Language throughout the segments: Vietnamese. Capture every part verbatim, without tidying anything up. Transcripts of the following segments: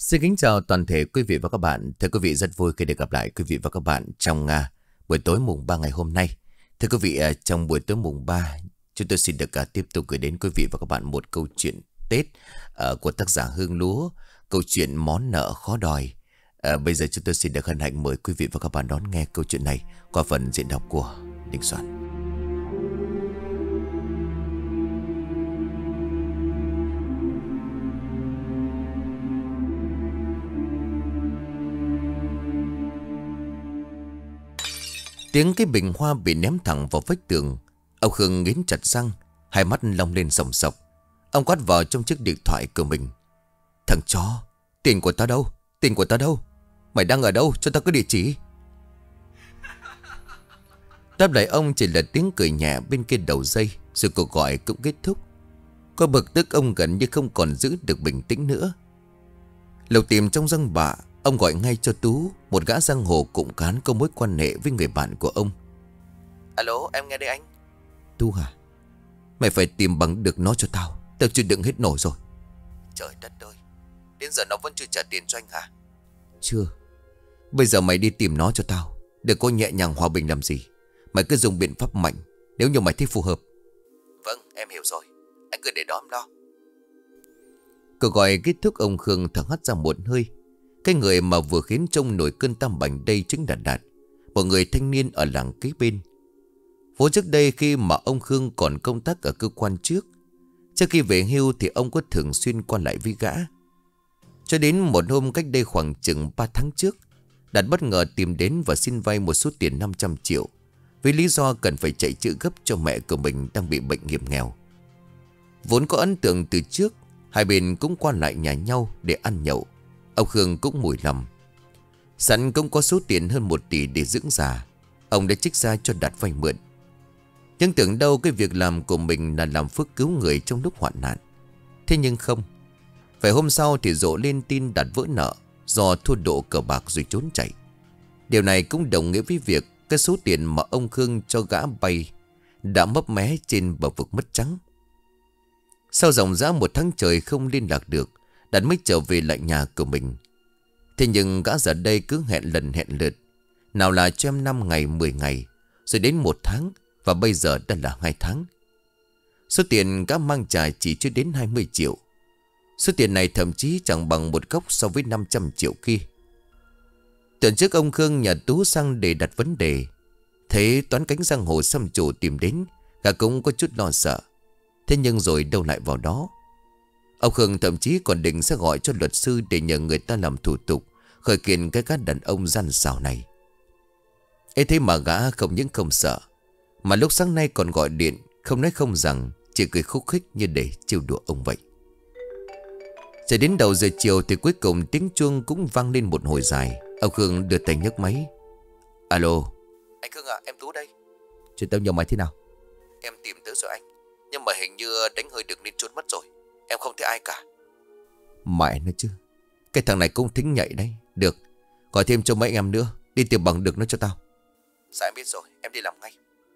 Xin kính chào toàn thể quý vị và các bạn. Thưa quý vị, rất vui khi được gặp lại quý vị và các bạn trong à, buổi tối mùng ba ngày hôm nay. Thưa quý vị, à, trong buổi tối mùng ba, chúng tôi xin được à, tiếp tục gửi đến quý vị và các bạn một câu chuyện Tết à, của tác giả Hương Lúa, câu chuyện Món nợ khó đòi. À, bây giờ chúng tôi xin được hân hạnh mời quý vị và các bạn đón nghe câu chuyện này qua phần diễn đọc của Đình Soạn. Tiếng cái bình hoa bị ném thẳng vào vách tường. Ông Khương nghiến chặt răng, hai mắt long lên sòng sọc. Ông quát vào trong chiếc điện thoại của mình: "Thằng chó, tiền của tao đâu? Tiền của tao đâu? Mày đang ở đâu? Cho tao cái địa chỉ." Đáp lại ông chỉ là tiếng cười nhẹ bên kia đầu dây. Rồi cuộc gọi cũng kết thúc. Có bực tức ông gần như không còn giữ được bình tĩnh nữa. Lục tìm trong răng bạ, ông gọi ngay cho Tú, một gã giang hồ cụm cán có mối quan hệ với người bạn của ông. "Alo, em nghe đây anh." "Tú hả? Mày phải tìm bằng được nó cho tao. Tao chịu đựng hết nổi rồi." "Trời đất ơi, đến giờ nó vẫn chưa trả tiền cho anh hả?" "Chưa. Bây giờ mày đi tìm nó cho tao. Đừng có nhẹ nhàng hòa bình làm gì. Mày cứ dùng biện pháp mạnh nếu như mày thấy phù hợp." "Vâng, em hiểu rồi. Anh cứ để đó em lo." Cuộc gọi kết thúc, ông Khương thở hắt ra một hơi. Cái người mà vừa khiến trông nổi cơn tam bành đây chính là Đạt, một người thanh niên ở làng kế bên. Vốn trước đây khi mà ông Khương còn công tác ở cơ quan trước, trước khi về hưu thì ông có thường xuyên qua lại với gã. Cho đến một hôm cách đây khoảng chừng ba tháng trước, Đạt bất ngờ tìm đến và xin vay một số tiền năm trăm triệu, với lý do cần phải chạy chữa gấp cho mẹ của mình đang bị bệnh hiểm nghèo. Vốn có ấn tượng từ trước, hai bên cũng qua lại nhà nhau để ăn nhậu. Ông Khương cũng mùi lầm. Sẵn cũng có số tiền hơn một tỷ để dưỡng già, ông đã trích ra cho Đạt vay mượn. Nhưng tưởng đâu cái việc làm của mình là làm phước cứu người trong lúc hoạn nạn. Thế nhưng không. Phải hôm sau thì rộ lên tin Đạt vỡ nợ do thua độ cờ bạc rồi trốn chạy. Điều này cũng đồng nghĩa với việc cái số tiền mà ông Khương cho gã vay đã mấp mé trên bờ vực mất trắng. Sau dòng dã một tháng trời không liên lạc được, Đạt mới trở về lại nhà của mình. Thế nhưng gã giờ đây cứ hẹn lần hẹn lượt. Nào là cho em năm ngày, mười ngày, rồi đến một tháng, và bây giờ đã là hai tháng. Số tiền gã mang trả chỉ chưa đến hai mươi triệu. Số tiền này thậm chí chẳng bằng một gốc so với năm trăm triệu kia. Tuần trước ông Khương nhà Tú sang để đặt vấn đề. Thấy toán cánh giang hồ xăm trổ tìm đến, gã cũng có chút lo sợ. Thế nhưng rồi đâu lại vào đó. Ông Khương thậm chí còn định sẽ gọi cho luật sư để nhờ người ta làm thủ tục khởi kiện cái gã đàn ông gian xảo này. Ê thế mà gã không những không sợ, mà lúc sáng nay còn gọi điện, không nói không rằng, chỉ cười khúc khích như để trêu đùa ông vậy. Cho đến đầu giờ chiều thì cuối cùng tiếng chuông cũng vang lên một hồi dài. Ông Khương đưa tay nhấc máy. "Alo." "Anh Khương à, em Tú đây." "Chuyện tao nhờ mày thế nào?" "Em tìm tới rồi anh, nhưng mà hình như đánh hơi được nên trốn mất rồi. Em không thấy ai cả." "Mẹ nó chứ, cái thằng này cũng thính nhạy đấy. Được, gọi thêm cho mấy anh em nữa, đi tìm bằng được nó cho tao." "Dạ em biết rồi, em đi làm ngay."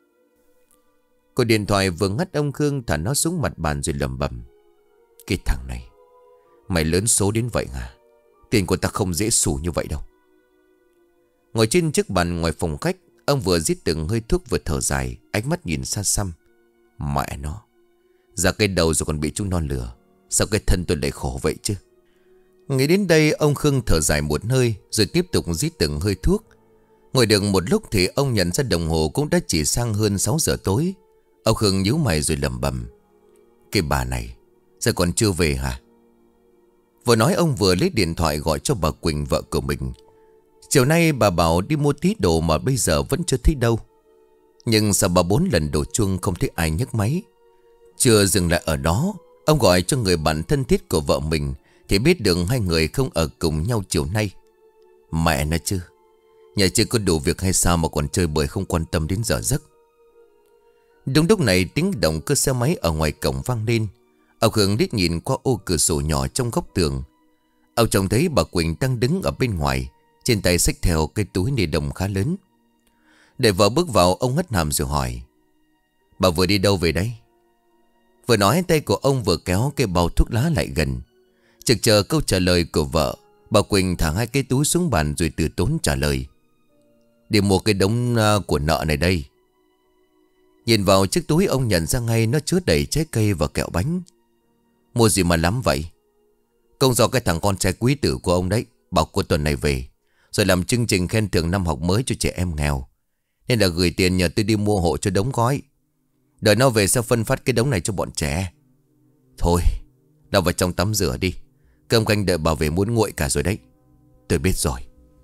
Cuộc điện thoại vừa ngắt, ông Khương thả nó xuống mặt bàn rồi lẩm bẩm: "Cái thằng này, mày lớn số đến vậy à? Tiền của ta không dễ xù như vậy đâu." Ngồi trên chiếc bàn ngoài phòng khách, ông vừa rít từng hơi thuốc vừa thở dài, ánh mắt nhìn xa xăm. Mẹ nó, ra cái đầu rồi còn bị chúng nó lừa. Sao cái thân tôi lại khổ vậy chứ? Nghĩ đến đây, ông Khương thở dài một hơi rồi tiếp tục rít từng hơi thuốc. Ngồi được một lúc thì ông nhận ra đồng hồ cũng đã chỉ sang hơn sáu giờ tối. Ông Khương nhíu mày rồi lẩm bẩm: "Cái bà này sao còn chưa về hả?" Vừa nói ông vừa lấy điện thoại gọi cho bà Quỳnh, vợ của mình. Chiều nay bà bảo đi mua tí đồ mà bây giờ vẫn chưa thấy đâu. Nhưng sao bà bốn lần đổ chuông không thấy ai nhấc máy. Chưa dừng lại ở đó, ông gọi cho người bạn thân thiết của vợ mình thì biết được hai người không ở cùng nhau chiều nay. Mẹ nó chứ, nhà chưa có đủ việc hay sao mà còn chơi bời không quan tâm đến giờ giấc. Đúng lúc này tiếng động cơ xe máy ở ngoài cổng vang lên. Ông Khương liếc nhìn qua ô cửa sổ nhỏ trong góc tường. Ông trông thấy bà Quỳnh đang đứng ở bên ngoài, trên tay xách theo cái túi ni lông khá lớn. Để vợ bước vào, ông hất hàm rồi hỏi: "Bà vừa đi đâu về đấy?" Vừa nói tay của ông vừa kéo cái bao thuốc lá lại gần. Trực chờ câu trả lời của vợ, Bà Quỳnh thả hai cái túi xuống bàn rồi từ tốn trả lời. Đi mua cái đống của nợ này đây. Nhìn vào chiếc túi ông nhận ra ngay nó chứa đầy trái cây và kẹo bánh. Mua gì mà lắm vậy? Công do cái thằng con trai quý tử của ông đấy bảo cuối tuần này về, rồi làm chương trình khen thưởng năm học mới cho trẻ em nghèo, nên là gửi tiền nhờ tôi đi mua hộ cho đống gói. Đợi nó về sẽ phân phát cái đống này cho bọn trẻ. Thôi, đào vào trong tắm rửa đi. Cơm canh đợi bà về muốn nguội cả rồi đấy. Tôi biết rồi.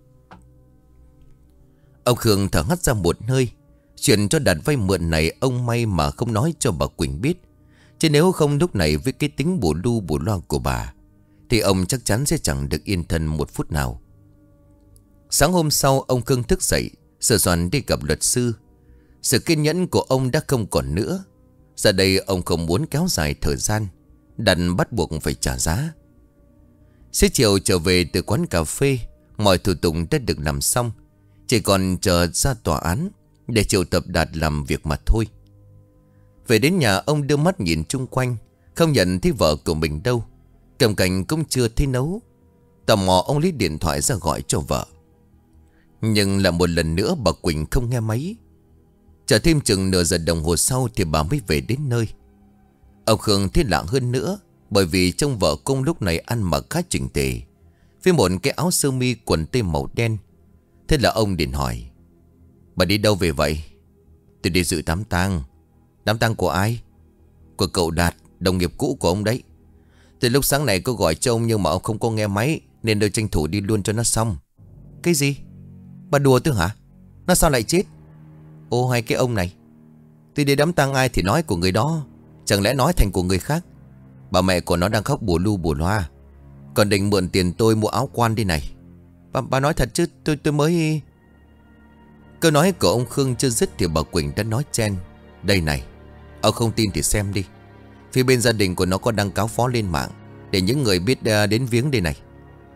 Ông Khương thở hắt ra một hơi. Chuyện cho Đạt vay mượn này ông may mà không nói cho bà Quỳnh biết. Chứ nếu không lúc này với cái tính bù lu bù loa của bà thì ông chắc chắn sẽ chẳng được yên thân một phút nào. Sáng hôm sau ông Khương thức dậy, sửa soạn đi gặp luật sư. Sự kiên nhẫn của ông đã không còn nữa. Giờ đây ông không muốn kéo dài thời gian, đành bắt buộc phải trả giá. Xế chiều trở về từ quán cà phê, mọi thủ tục đã được làm xong, chỉ còn chờ ra tòa án để triệu tập Đạt làm việc mà thôi. Về đến nhà ông đưa mắt nhìn chung quanh, không nhận thấy vợ của mình đâu. Cầm cành cũng chưa thấy nấu. Tò mò ông lấy điện thoại ra gọi cho vợ. Nhưng là một lần nữa bà Quỳnh không nghe máy. Chờ thêm chừng nửa giờ đồng hồ sau thì bà mới về đến nơi. Ông Khương thấy lạ hơn nữa, bởi vì trông vợ công lúc này ăn mặc khá chỉnh tề, với một cái áo sơ mi quần tây màu đen. Thế là ông liền hỏi: Bà đi đâu về vậy? Tôi đi dự đám tang. Đám tang của ai? Của cậu Đạt, đồng nghiệp cũ của ông đấy. Từ lúc sáng này cô gọi cho ông nhưng mà ông không có nghe máy, nên tôi tranh thủ đi luôn cho nó xong. Cái gì? Bà đùa tôi hả? Nó sao lại chết? Ô hay cái ông này, tôi đi đám tang ai thì nói của người đó, chẳng lẽ nói thành của người khác? Bà mẹ của nó đang khóc bù lu bù loa, còn định mượn tiền tôi mua áo quan đi này. Bà, bà nói thật chứ tôi tôi mới... Câu nói của ông Khương chưa dứt thì bà Quỳnh đã nói chen: Đây này, ông không tin thì xem đi. Phía bên gia đình của nó có đăng cáo phó lên mạng để những người biết đến viếng đây này.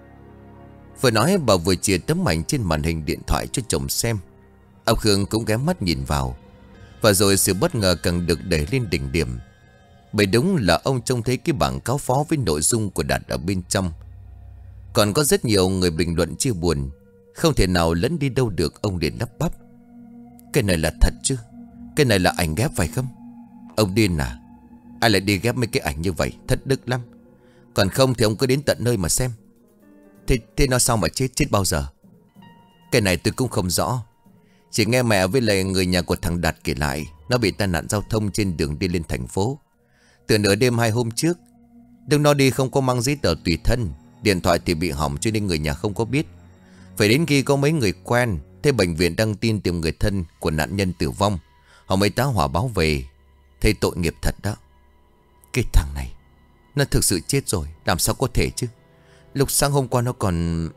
Vừa nói bà vừa chìa tấm ảnh trên màn hình điện thoại cho chồng xem. Ông Khương cũng ghé mắt nhìn vào. Và rồi sự bất ngờ càng được đẩy lên đỉnh điểm. Bởi đúng là ông trông thấy cái bảng cáo phó với nội dung của Đạt ở bên trong. Còn có rất nhiều người bình luận chia buồn. Không thể nào lẫn đi đâu được. Ông liền lắp bắp: Cái này là thật chứ? Cái này là ảnh ghép phải không? Ông điên à? Ai lại đi ghép mấy cái ảnh như vậy? Thất đức lắm. Còn không thì ông cứ đến tận nơi mà xem. Thế, thế nó sao mà chết? Chết bao giờ? Cái này tôi cũng không rõ. Chỉ nghe mẹ với lại người nhà của thằng Đạt kể lại, nó bị tai nạn giao thông trên đường đi lên thành phố từ nửa đêm hai hôm trước. Đừng nó đi không có mang giấy tờ tùy thân, điện thoại thì bị hỏng cho nên người nhà không có biết. Phải đến khi có mấy người quen thấy bệnh viện đăng tin tìm người thân của nạn nhân tử vong, họ mới tá hỏa báo về. Thấy tội nghiệp thật đó. Cái thằng này nó thực sự chết rồi, làm sao có thể chứ? Lúc sáng hôm qua nó còn...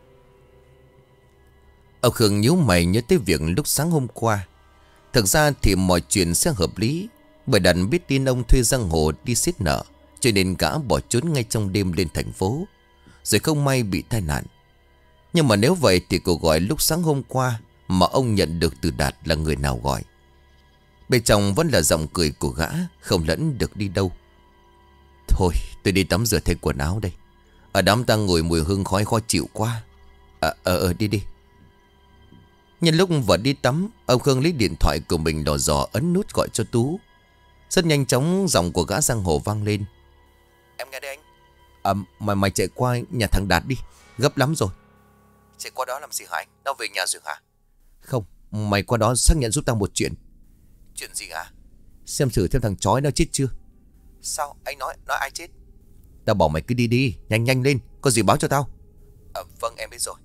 Ông Khương nhíu mày nhớ tới việc lúc sáng hôm qua. Thực ra thì mọi chuyện sẽ hợp lý, bởi Đạt biết tin ông thuê giang hồ đi xiết nợ, cho nên gã bỏ trốn ngay trong đêm lên thành phố, rồi không may bị tai nạn. Nhưng mà nếu vậy thì cuộc gọi lúc sáng hôm qua mà ông nhận được từ Đạt là người nào gọi? Bên trong vẫn là giọng cười của gã, không lẫn được đi đâu. Thôi tôi đi tắm rửa thay quần áo đây. Ở đám tang ngồi mùi hương khói khó chịu quá. Ờ ờ ờ đi đi. Nhân lúc vợ đi tắm, ông Khương lấy điện thoại của mình đỏ dò ấn nút gọi cho Tú. Rất nhanh chóng giọng của gã giang hồ vang lên: Em nghe đây anh. À, mày, mày chạy qua nhà thằng Đạt đi, gấp lắm rồi. Chạy qua đó làm gì hả anh? Nó về nhà rồi hả? Không, mày qua đó xác nhận giúp tao một chuyện. Chuyện gì hả? Xem thử thêm thằng chói nó chết chưa. Sao anh nói, nói ai chết? Tao bảo mày cứ đi đi, nhanh nhanh lên, có gì báo cho tao. À, vâng em biết rồi.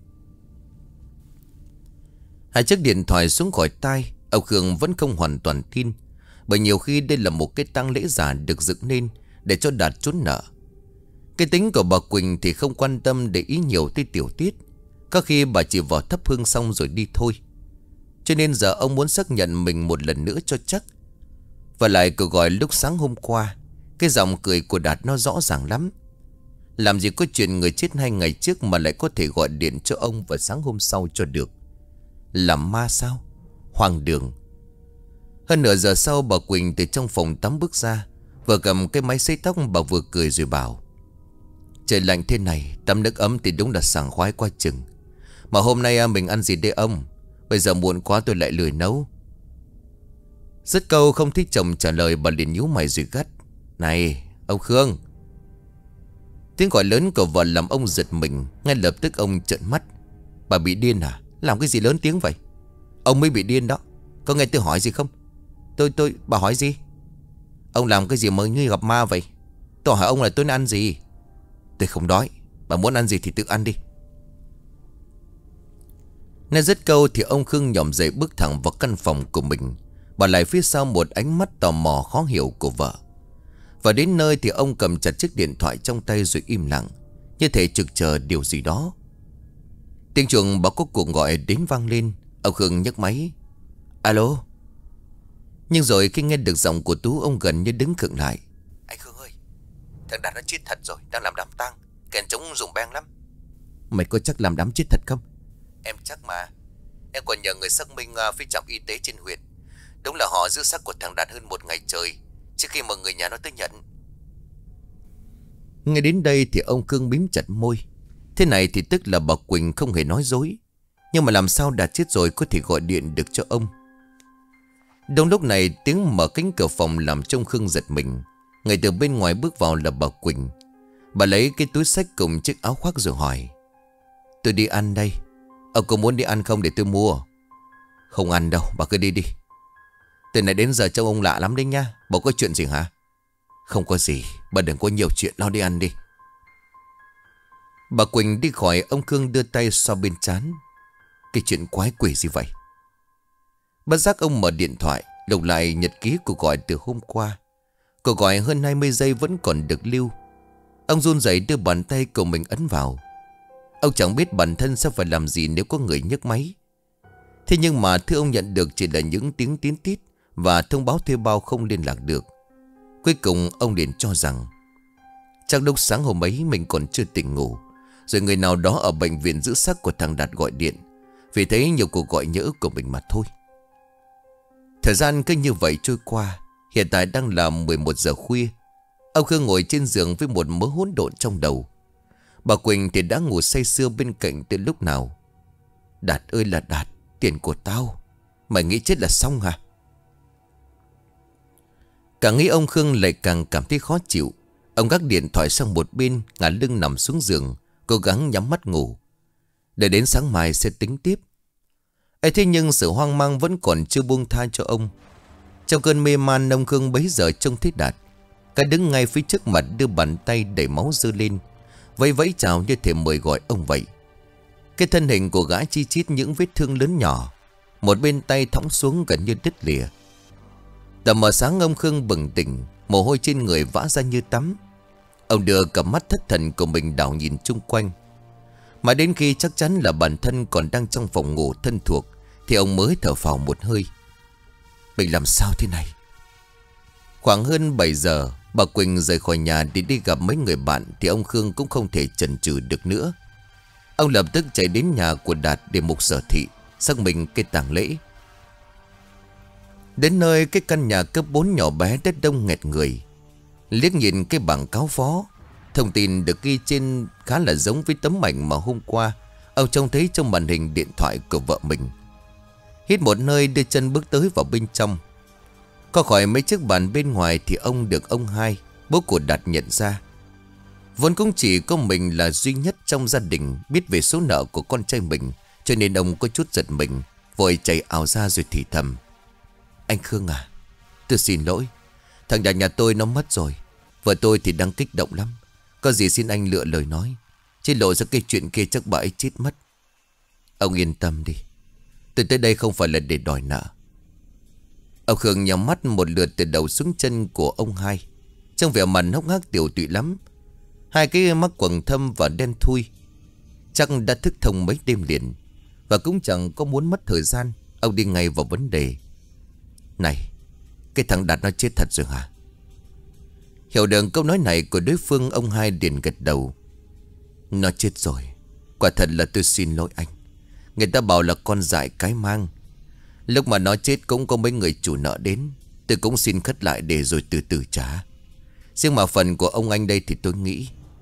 Hai chiếc điện thoại xuống khỏi tai. Ông Khương vẫn không hoàn toàn tin, bởi nhiều khi đây là một cái tang lễ giả được dựng nên để cho Đạt trốn nợ. Cái tính của bà Quỳnh thì không quan tâm để ý nhiều tới tiểu tiết. Có khi bà chỉ vào thắp hương xong rồi đi thôi. Cho nên giờ ông muốn xác nhận mình một lần nữa cho chắc. Và lại cuộc gọi lúc sáng hôm qua, cái giọng cười của Đạt nó rõ ràng lắm. Làm gì có chuyện người chết hai ngày trước mà lại có thể gọi điện cho ông vào sáng hôm sau cho được. Làm ma sao? Hoang đường. Hơn nửa giờ sau bà Quỳnh từ trong phòng tắm bước ra, vừa cầm cái máy sấy tóc bà vừa cười rồi bảo: Trời lạnh thế này, tắm nước ấm thì đúng là sảng khoái quá chừng. Mà hôm nay à, mình ăn gì đây ông? Bây giờ muộn quá tôi lại lười nấu. Dứt câu không thích chồng trả lời, bà liền nhíu mày rồi gắt: Này ông Khương. Tiếng gọi lớn của vợ làm ông giật mình. Ngay lập tức ông trợn mắt: Bà bị điên à? Làm cái gì lớn tiếng vậy? Ông mới bị điên đó. Có nghe tôi hỏi gì không? Tôi tôi bà hỏi gì? Ông làm cái gì mà như gặp ma vậy? Tôi hỏi ông là tôi nên ăn gì? Tôi không đói. Bà muốn ăn gì thì tự ăn đi. Nghe dứt câu thì ông Khương nhỏm dậy bước thẳng vào căn phòng của mình, bỏ lại phía sau một ánh mắt tò mò khó hiểu của vợ. Và đến nơi thì ông cầm chặt chiếc điện thoại trong tay rồi im lặng, như thể trực chờ điều gì đó. Tiếng chuông báo có cuộc gọi đến vang lên. Ông Khương nhấc máy: Alo. Nhưng rồi khi nghe được giọng của Tú, ông gần như đứng khựng lại. Anh Khương ơi, thằng Đạt nó chết thật rồi, đang làm đám tang, kèn trống rùng beng lắm. Mày có chắc làm đám chết thật không? Em chắc mà. Em còn nhờ người xác minh uh, phía trạm y tế trên huyện. Đúng là họ giữ xác của thằng Đạt hơn một ngày trời trước khi mà người nhà nó tới nhận. Nghe đến đây thì ông Khương mím chặt môi. Thế này thì tức là bà Quỳnh không hề nói dối. Nhưng mà làm sao Đạt chết rồi có thể gọi điện được cho ông? Đúng lúc này tiếng mở cánh cửa phòng làm cho ông Khương giật mình. Người từ bên ngoài bước vào là bà Quỳnh. Bà lấy cái túi xách cùng chiếc áo khoác rồi hỏi: Tôi đi ăn đây. Ông có muốn đi ăn không để tôi mua? Không ăn đâu, bà cứ đi đi. Từ nãy đến giờ trông ông lạ lắm đấy nha. Bà có chuyện gì hả? Không có gì, bà đừng có nhiều chuyện, lo đi ăn đi. Bà Quỳnh đi khỏi, ông Khương đưa tay xoa bên trán. Cái chuyện quái quỷ gì vậy? Bất giác ông mở điện thoại, lục lại nhật ký cuộc gọi từ hôm qua. Cuộc gọi hơn hai mươi giây vẫn còn được lưu. Ông run rẩy đưa bàn tay của mình ấn vào. Ông chẳng biết bản thân sẽ phải làm gì nếu có người nhấc máy. Thế nhưng mà thứ ông nhận được chỉ là những tiếng tín tít và thông báo thuê bao không liên lạc được. Cuối cùng ông liền cho rằng chắc lúc sáng hôm ấy mình còn chưa tỉnh ngủ, rồi người nào đó ở bệnh viện giữ xác của thằng Đạt gọi điện, vì thấy nhiều cuộc gọi nhỡ của mình mà thôi. Thời gian cứ như vậy trôi qua. Hiện tại đang là mười một giờ khuya. Ông Khương ngồi trên giường với một mớ hỗn độn trong đầu. Bà Quỳnh thì đã ngủ say sưa bên cạnh từ lúc nào. Đạt ơi là Đạt, tiền của tao, mày nghĩ chết là xong hả? Càng nghĩ ông Khương lại càng cảm thấy khó chịu. Ông gác điện thoại sang một bên, ngả lưng nằm xuống giường, cố gắng nhắm mắt ngủ. Để đến sáng mai sẽ tính tiếp. Ấy thế nhưng sự hoang mang vẫn còn chưa buông tha cho ông. Trong cơn mê man, ông Khương bấy giờ trông thấy Đạt. Cái đứng ngay phía trước mặt, đưa bàn tay đầy máu dơ lên, vẫy vẫy chào như thể mời gọi ông vậy. Cái thân hình của gã chi chít những vết thương lớn nhỏ, một bên tay thõng xuống gần như đứt lìa. Tầm mờ sáng ông Khương bừng tỉnh, mồ hôi trên người vã ra như tắm. Ông đưa cặp mắt thất thần của mình đảo nhìn chung quanh. Mà đến khi chắc chắn là bản thân còn đang trong phòng ngủ thân thuộc thì ông mới thở phào một hơi. Mình làm sao thế này? Khoảng hơn bảy giờ, bà Quỳnh rời khỏi nhà để đi gặp mấy người bạn thì ông Khương cũng không thể chần chừ được nữa. Ông lập tức chạy đến nhà của Đạt để mục sở thị xác minh cái tang lễ. Đến nơi, cái căn nhà cấp bốn nhỏ bé đất đông nghẹt người. Liếc nhìn cái bảng cáo phó, thông tin được ghi trên khá là giống với tấm ảnh mà hôm qua ông trông thấy trong màn hình điện thoại của vợ mình. Hít một hơi, đưa chân bước tới vào bên trong. Có khỏi mấy chiếc bàn bên ngoài thì ông được ông hai, bố của Đạt, nhận ra. Vốn cũng chỉ có mình là duy nhất trong gia đình biết về số nợ của con trai mình, cho nên ông có chút giật mình, vội chạy ào ra rồi thì thầm: Anh Khương à, tôi xin lỗi. Thằng nhà nhà tôi nó mất rồi. Vợ tôi thì đang kích động lắm. Có gì xin anh lựa lời nói, chứ lộ ra cái chuyện kia chắc bà ấy chết mất. Ông yên tâm đi, tôi tới đây không phải là để đòi nợ. Ông Khương nhắm mắt một lượt từ đầu xuống chân của ông hai, trong vẻ mặt hốc hác tiểu tụy lắm. Hai cái mắt quầng thâm và đen thui, chắc đã thức thông mấy đêm liền. Và cũng chẳng có muốn mất thời gian, ông đi ngay vào vấn đề. Này, cái thằng Đạt nó chết thật rồi hả? Hiểu được câu nói này của đối phương, ông hai liền gật đầu. Nó chết rồi. Quả thật là tôi xin lỗi anh. Người ta bảo là con dại cái mang. Lúc mà nó chết cũng có mấy người chủ nợ đến, tôi cũng xin khất lại để rồi từ từ trả. Riêng mà phần của ông anh đây thì tôi nghĩ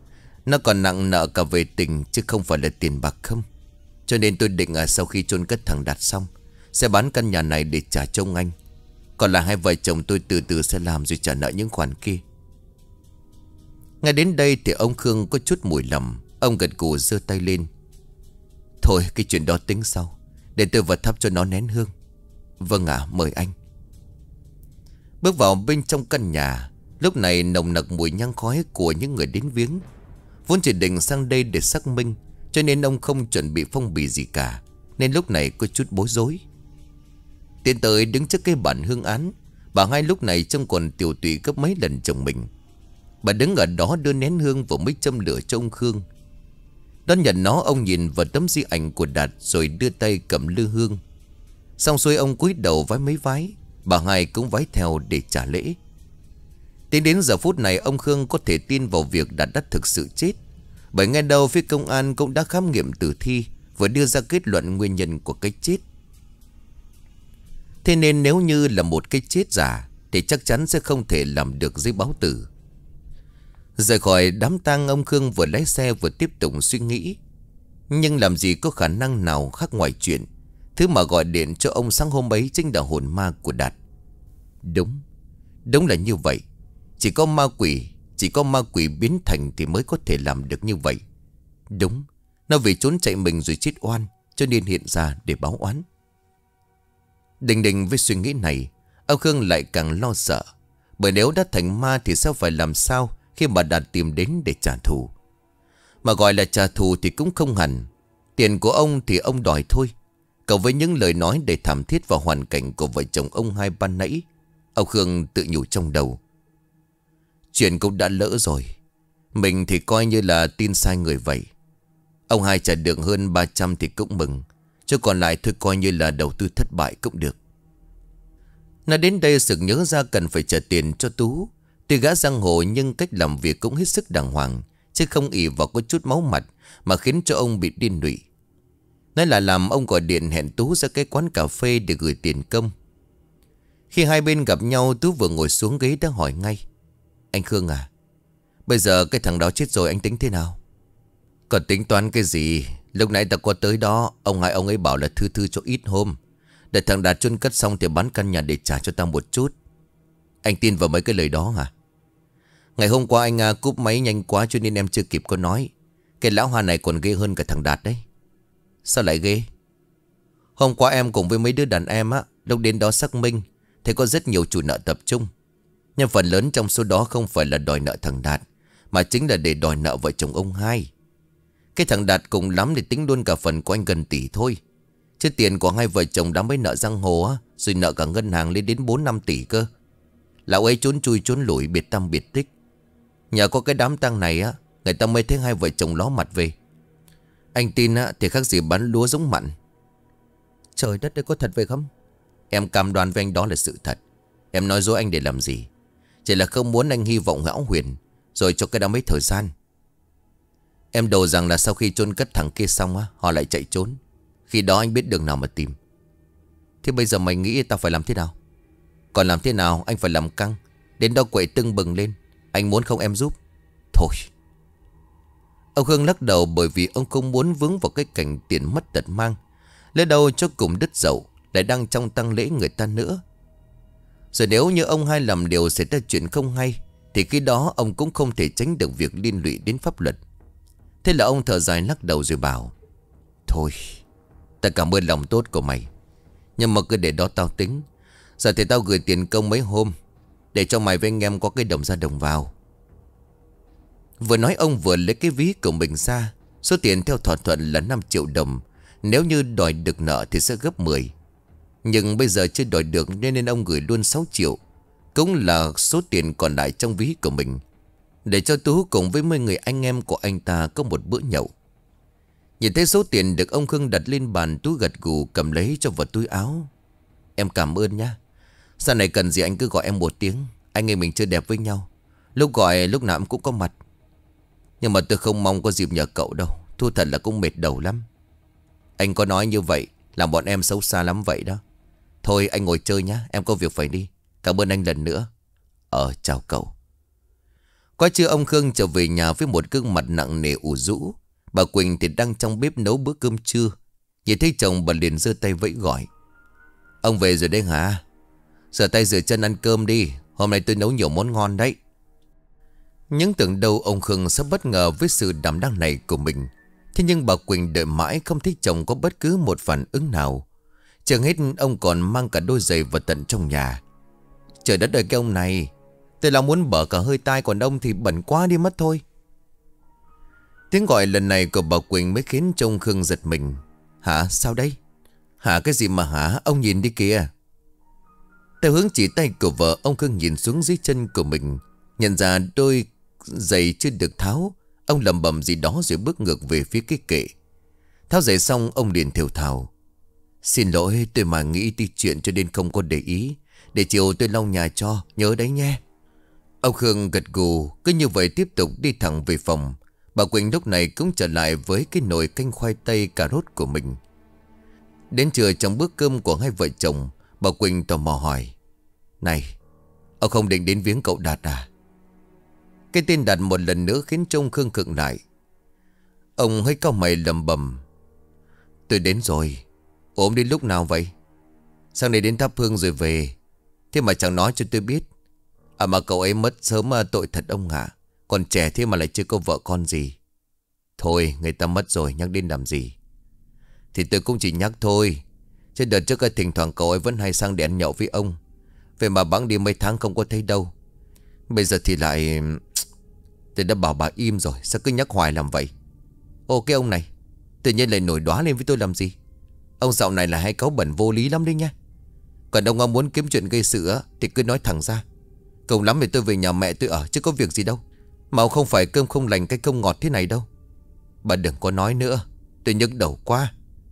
Nó còn nặng nợ cả về tình chứ không phải là tiền bạc không. Cho nên tôi định à, sau khi chôn cất thằng Đạt xong sẽ bán căn nhà này để trả cho ông anh. Còn là hai vợ chồng tôi từ từ sẽ làm rồi trả nợ những khoản kia. Ngay đến đây thì ông Khương có chút mùi lầm. Ông gật gù giơ tay lên. Thôi cái chuyện đó tính sau. Để tôi vào thắp cho nó nén hương. Vâng ạ, mời anh. Bước vào bên trong căn nhà. Lúc này nồng nặc mùi nhang khói của những người đến viếng. Vốn chỉ định sang đây để xác minh, cho nên ông không chuẩn bị phong bì gì cả, nên lúc này có chút bối rối. Tiến tới đứng trước cái bản hương án. Bà hai lúc này trông còn tiểu tụy gấp mấy lần chồng mình. Bà đứng ở đó đưa nén hương vào mấy châm lửa cho ông Khương. Đón nhận nó, ông nhìn vào tấm di ảnh của Đạt rồi đưa tay cầm lư hương. Xong xuôi ông cúi đầu vái mấy vái. Bà hai cũng vái theo để trả lễ. Tính đến giờ phút này ông Khương có thể tin vào việc Đạt đã thực sự chết. Bởi ngay đầu phía công an cũng đã khám nghiệm tử thi và đưa ra kết luận nguyên nhân của cái chết. Thế nên nếu như là một cái chết giả thì chắc chắn sẽ không thể làm được giấy báo tử. Rời khỏi đám tang, ông Khương vừa lái xe vừa tiếp tục suy nghĩ. Nhưng làm gì có khả năng nào khác ngoài chuyện thứ mà gọi điện cho ông sáng hôm ấy chính là hồn ma của Đạt. Đúng, đúng là như vậy. Chỉ có ma quỷ, chỉ có ma quỷ biến thành thì mới có thể làm được như vậy. Đúng, nó vì trốn chạy mình rồi chết oan, cho nên hiện ra để báo oán. Đình đình với suy nghĩ này, ông Khương lại càng lo sợ. Bởi nếu đã thành ma thì sao phải làm sao khi mà Đạt tìm đến để trả thù. Mà gọi là trả thù thì cũng không hẳn. Tiền của ông thì ông đòi thôi. Cộng với những lời nói đầy thảm thiết và hoàn cảnh của vợ chồng ông hai ban nãy, ông Khương tự nhủ trong đầu. Chuyện cũng đã lỡ rồi. Mình thì coi như là tin sai người vậy. Ông hai trả được hơn ba trăm thì cũng mừng. Chứ còn lại thôi coi như là đầu tư thất bại cũng được. Nói đến đây sực nhớ ra cần phải trả tiền cho Tú. Tuy gã giang hồ nhưng cách làm việc cũng hết sức đàng hoàng, chứ không ỷ vào có chút máu mặt mà khiến cho ông bị điên lụy. Nói là làm, ông gọi điện hẹn Tú ra cái quán cà phê để gửi tiền công. Khi hai bên gặp nhau, Tú vừa ngồi xuống ghế đã hỏi ngay. Anh Khương à, bây giờ cái thằng đó chết rồi anh tính thế nào? Còn tính toán cái gì? Lúc nãy ta qua tới đó, ông hai ông ấy bảo là thư thư cho ít hôm. Để thằng Đạt chôn cất xong thì bán căn nhà để trả cho ta một chút. Anh tin vào mấy cái lời đó hả? Ngày hôm qua anh à, cúp máy nhanh quá cho nên em chưa kịp có nói. Cái lão Hoa này còn ghê hơn cả thằng Đạt đấy. Sao lại ghê? Hôm qua em cùng với mấy đứa đàn em á, lúc đến đó xác minh thấy có rất nhiều chủ nợ tập trung. Nhưng phần lớn trong số đó không phải là đòi nợ thằng Đạt, mà chính là để đòi nợ vợ chồng ông hai. Cái thằng Đạt cùng lắm để tính luôn cả phần của anh gần tỷ thôi. Chứ tiền của hai vợ chồng đã mới nợ giang hồ á, rồi nợ cả ngân hàng lên đến bốn năm tỷ cơ. Lão ấy trốn chui trốn lủi biệt tâm biệt tích. Nhờ có cái đám tang này á, người ta mới thấy hai vợ chồng ló mặt về. Anh tin á thì khác gì bán lúa giống mặn. Trời đất ơi, có thật vậy không? Em cam đoan với anh đó là sự thật. Em nói dối anh để làm gì? Chỉ là không muốn anh hy vọng hão huyền, rồi cho cái đó mấy thời gian. Em đồ rằng là sau khi chôn cất thằng kia xong á, họ lại chạy trốn. Khi đó anh biết đường nào mà tìm. Thế bây giờ mày nghĩ tao phải làm thế nào? Còn làm thế nào anh phải làm căng. Đến đó quậy tưng bừng lên. Anh muốn không em giúp? Thôi. Ông Khương lắc đầu, bởi vì ông không muốn vướng vào cái cảnh tiền mất tật mang. Lỡ đâu cho cùng đứt dậu, lại đang trong tang lễ người ta nữa. Rồi nếu như ông hai làm điều xảy ra chuyện không hay, thì khi đó ông cũng không thể tránh được việc liên lụy đến pháp luật. Thế là ông thở dài lắc đầu rồi bảo. Thôi, ta cảm ơn lòng tốt của mày, nhưng mà cứ để đó tao tính. Giờ thì tao gửi tiền công mấy hôm, để cho mày với anh em có cái đồng ra đồng vào. Vừa nói ông vừa lấy cái ví của mình ra. Số tiền theo thỏa thuận là năm triệu đồng. Nếu như đòi được nợ thì sẽ gấp mười. Nhưng bây giờ chưa đòi được nên ông gửi luôn sáu triệu. Cũng là số tiền còn lại trong ví của mình, để cho Tú cùng với mười người anh em của anh ta có một bữa nhậu. Nhìn thấy số tiền được ông Khương đặt lên bàn, Tú gật gù cầm lấy cho vào túi áo. Em cảm ơn nhá. Sau này cần gì anh cứ gọi em một tiếng. Anh em mình chơi đẹp với nhau. Lúc gọi lúc nào cũng có mặt. Nhưng mà tôi không mong có dịp nhờ cậu đâu. Thu thật là cũng mệt đầu lắm. Anh có nói như vậy làm bọn em xấu xa lắm vậy đó. Thôi anh ngồi chơi nhá, em có việc phải đi. Cảm ơn anh lần nữa. Ờ chào cậu. Qua trưa ông Khương trở về nhà với một gương mặt nặng nề ủ rũ. Bà Quỳnh thì đang trong bếp nấu bữa cơm trưa. Nhìn thấy chồng bà liền giơ tay vẫy gọi. Ông về rồi đấy hả? Rửa tay rửa chân ăn cơm đi. Hôm nay tôi nấu nhiều món ngon đấy. Nhưng tưởng đâu ông Khương sẽ bất ngờ với sự đảm đang này của mình. Thế nhưng bà Quỳnh đợi mãi không thấy chồng có bất cứ một phản ứng nào. Chẳng hết ông còn mang cả đôi giày vào tận trong nhà. Trời đất ơi cái ông này, tôi là muốn bở cả hơi tai, còn ông thì bẩn quá đi mất thôi. Tiếng gọi lần này của bà Quỳnh mới khiến cho ông Khương giật mình. Hả, sao đây? Hả, cái gì mà hả? Ông nhìn đi kìa. Theo hướng chỉ tay của vợ, ông Khương nhìn xuống dưới chân của mình, nhận ra đôi giày chưa được tháo. Ông lẩm bẩm gì đó rồi bước ngược về phía cái kệ. Tháo giày xong ông liền thều thào. Xin lỗi, tôi mà nghĩ đi chuyện cho nên không có để ý. Để chiều tôi lau nhà cho, nhớ đấy nhé. Ông Khương gật gù, cứ như vậy tiếp tục đi thẳng về phòng. Bà Quỳnh lúc này cũng trở lại với cái nồi canh khoai tây cà rốt của mình. Đến trưa trong bữa cơm của hai vợ chồng, bà Quỳnh tò mò hỏi. Này, ông không định đến viếng cậu Đạt à? Cái tên Đạt một lần nữa khiến trông Khương khựng lại. Ông hơi cau mày lẩm bẩm. Tôi đến rồi. Ốm đến lúc nào vậy? Sáng nay đến thắp hương rồi về. Thế mà chẳng nói cho tôi biết. À mà cậu ấy mất sớm mà tội thật ông ạ. Còn trẻ thế mà lại chưa có vợ con gì. Thôi người ta mất rồi nhắc đến làm gì. Thì tôi cũng chỉ nhắc thôi. Chứ đợt trước thỉnh thoảng cậu ấy vẫn hay sang để ăn nhậu với ông. Vậy mà bẵng đi mấy tháng không có thấy đâu. Bây giờ thì lại... Tôi đã bảo bà im rồi, sao cứ nhắc hoài làm vậy? Ô cái ông này, tự nhiên lại nổi đoá lên với tôi làm gì? Ông dạo này là hay cáu bẩn vô lý lắm đấy nha. Còn ông ông muốn kiếm chuyện gây sự á, thì cứ nói thẳng ra. Cùng lắm thì tôi về nhà mẹ tôi ở, chứ có việc gì đâu. Mà ông không phải cơm không lành cái không ngọt thế này đâu. Bà đừng có nói nữa, tôi nhức đầu quá.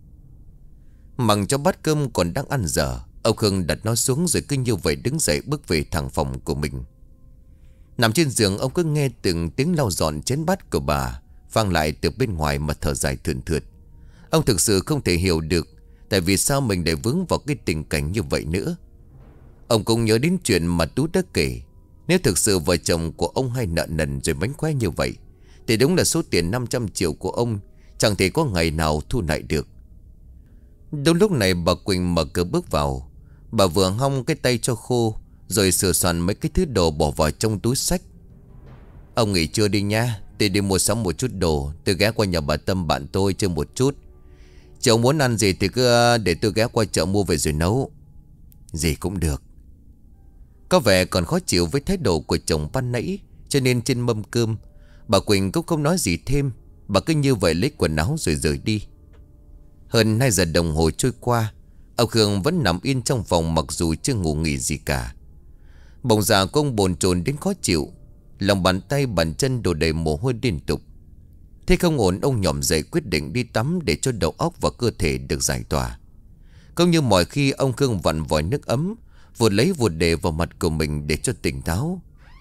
Mặc cho bát cơm còn đang ăn dở, ông Khương đặt nó xuống rồi cứ như vậy đứng dậy bước về thẳng phòng của mình. Nằm trên giường ông cứ nghe từng tiếng lau dọn chén bát của bà vang lại từ bên ngoài mà thở dài thườn thượt. Ông thực sự không thể hiểu được tại vì sao mình lại vướng vào cái tình cảnh như vậy nữa. Ông cũng nhớ đến chuyện mà Tú đã kể. Nếu thực sự vợ chồng của ông hay nợ nần rồi mánh khóe như vậy, thì đúng là số tiền năm trăm triệu của ông chẳng thể có ngày nào thu lại được. Đúng lúc này bà Quỳnh mở cửa bước vào. Bà vừa hong cái tay cho khô rồi sửa soạn mấy cái thứ đồ bỏ vào trong túi xách. Ông nghỉ trưa đi nha. Tôi đi mua sắm một chút đồ. Tôi ghé qua nhà bà Tâm bạn tôi chơi một chút. Chị ông muốn ăn gì thì cứ để tôi ghé qua chợ mua về rồi nấu. Gì cũng được. Có vẻ còn khó chịu với thái độ của chồng ban nãy, cho nên trên mâm cơm bà Quỳnh cũng không nói gì thêm. Bà cứ như vậy lấy quần áo rồi rời đi. Hơn hai giờ đồng hồ trôi qua, ông Khương vẫn nằm yên trong phòng mặc dù chưa ngủ nghỉ gì cả. Bỗng già của ông bồn chồn đến khó chịu. Lòng bàn tay bàn chân đổ đầy mồ hôi liên tục. Thế không ổn, ông nhỏm dậy quyết định đi tắm để cho đầu óc và cơ thể được giải tỏa. Không như mọi khi, ông Khương vặn vòi nước ấm vụt lấy vụt để vào mặt của mình để cho tỉnh táo.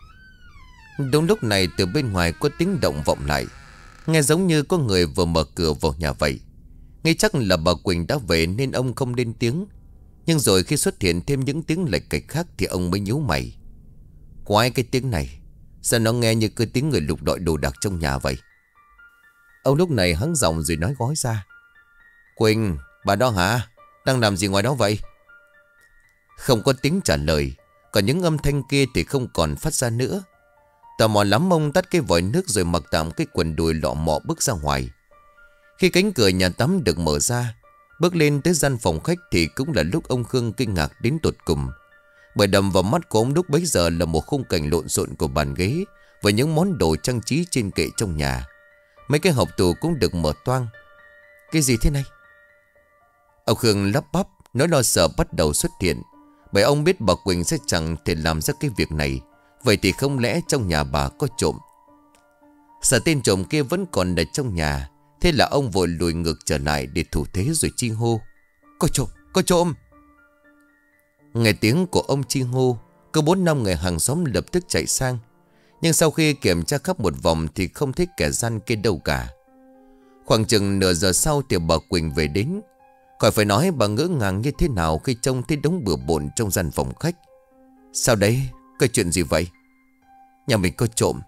Đúng lúc này từ bên ngoài có tiếng động vọng lại, nghe giống như có người vừa mở cửa vào nhà vậy. Nghĩ chắc là bà Quỳnh đã về nên ông không lên tiếng. Nhưng rồi khi xuất hiện thêm những tiếng lệch cạch khác thì ông mới nhíu mày. Quái cái tiếng này, sao nó nghe như cái tiếng người lục lọi đồ đạc trong nhà vậy? Ông lúc này hắng giọng rồi nói gói ra. Quỳnh, bà đó hả? Đang làm gì ngoài đó vậy? Không có tiếng trả lời. Còn những âm thanh kia thì không còn phát ra nữa. Tò mò lắm ông tắt cái vòi nước rồi mặc tạm cái quần đùi lọ mọ bước ra ngoài. Khi cánh cửa nhà tắm được mở ra, bước lên tới gian phòng khách thì cũng là lúc ông Khương kinh ngạc đến tột cùng. Bởi đầm vào mắt của ông lúc bấy giờ là một khung cảnh lộn xộn của bàn ghế và những món đồ trang trí trên kệ trong nhà. Mấy cái hộp tủ cũng được mở toang. Cái gì thế này? Ông Khương lắp bắp, nỗi lo sợ bắt đầu xuất hiện. Bởi ông biết bà Quỳnh sẽ chẳng thể làm ra cái việc này. Vậy thì không lẽ trong nhà bà có trộm? Sợ tên trộm kia vẫn còn ở trong nhà. Thế là ông vội lùi ngược trở lại để thủ thế rồi chi hô. Có trộm, có trộm. Nghe tiếng của ông chi hô, có bốn năm người hàng xóm lập tức chạy sang. Nhưng sau khi kiểm tra khắp một vòng thì không thấy kẻ gian kia đâu cả. Khoảng chừng nửa giờ sau thì bà Quỳnh về đến. Khỏi phải nói bà ngỡ ngàng như thế nào khi trông thấy đống bừa bộn trong gian phòng khách. Sao đấy? Có chuyện gì vậy? Nhà mình có trộm.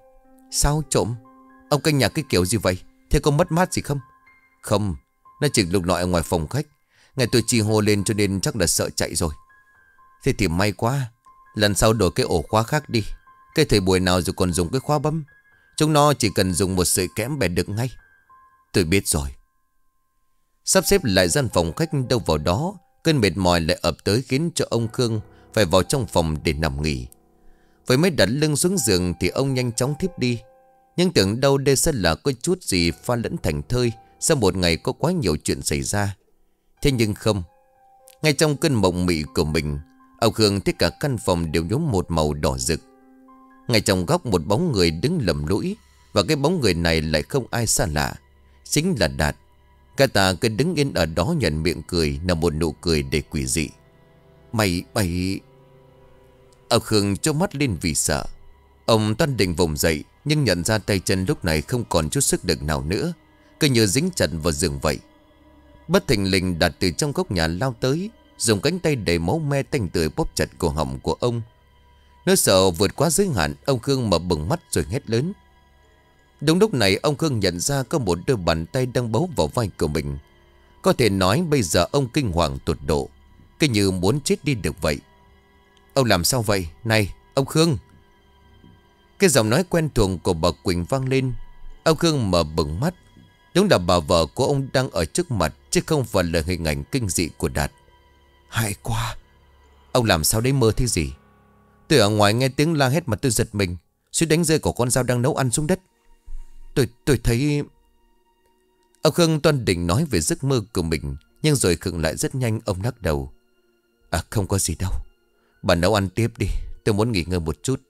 Sao trộm? Ông canh nhà cái kiểu gì vậy? Thế có mất mát gì không? Không, nó chỉ lục lọi ở ngoài phòng khách. Nghe tôi chi hô lên cho nên chắc là sợ chạy rồi. Thế thì may quá. Lần sau đổi cái ổ khóa khác đi. Cái thời buổi nào rồi còn dùng cái khóa bấm. Chúng nó chỉ cần dùng một sợi kẽm bẻ được ngay. Tôi biết rồi. Sắp xếp lại gian phòng khách đâu vào đó. Cơn mệt mỏi lại ập tới khiến cho ông Khương phải vào trong phòng để nằm nghỉ. Với mới đặt lưng xuống giường thì ông nhanh chóng thiếp đi. Nhưng tưởng đâu đây sẽ là có chút gì pha lẫn thành thơi sau một ngày có quá nhiều chuyện xảy ra. Thế nhưng không. Ngay trong cơn mộng mị của mình, ông Khương thấy cả căn phòng đều nhuốm một màu đỏ rực. Ngay trong góc một bóng người đứng lầm lũi. Và cái bóng người này lại không ai xa lạ. Chính là Đạt. Cả ta cứ đứng yên ở đó nhận miệng cười là một nụ cười đầy quỷ dị. Mày, mày... Ông Khương trố mắt lên vì sợ. Ông toan định vùng dậy, nhưng nhận ra tay chân lúc này không còn chút sức lực nào nữa, cứ như dính chặt vào giường vậy. Bất thình lình Đạt từ trong góc nhà lao tới, dùng cánh tay đầy máu me tanh tươi bóp chặt cổ họng của ông. Nỗi sợ vượt quá giới hạn, ông Khương mở bừng mắt rồi hét lớn. Đúng lúc này ông Khương nhận ra có một đôi bàn tay đang bấu vào vai của mình. Có thể nói bây giờ ông kinh hoàng tột độ, cứ như muốn chết đi được vậy. Ông làm sao vậy? Này, ông Khương! Cái giọng nói quen thuộc của bà Quỳnh vang lên. Ông Khương mở bừng mắt. Đúng là bà vợ của ông đang ở trước mặt, chứ không phải là hình ảnh kinh dị của Đạt. Hại quá! Ông làm sao đấy, mơ thế gì? Tôi ở ngoài nghe tiếng la hét mà tôi giật mình, suýt đánh rơi của con dao đang nấu ăn xuống đất. Tôi tôi thấy... Ông Khương toan định nói về giấc mơ của mình, nhưng rồi khựng lại rất nhanh. Ông lắc đầu. À, không có gì đâu. Bà nấu ăn tiếp đi, tôi muốn nghỉ ngơi một chút.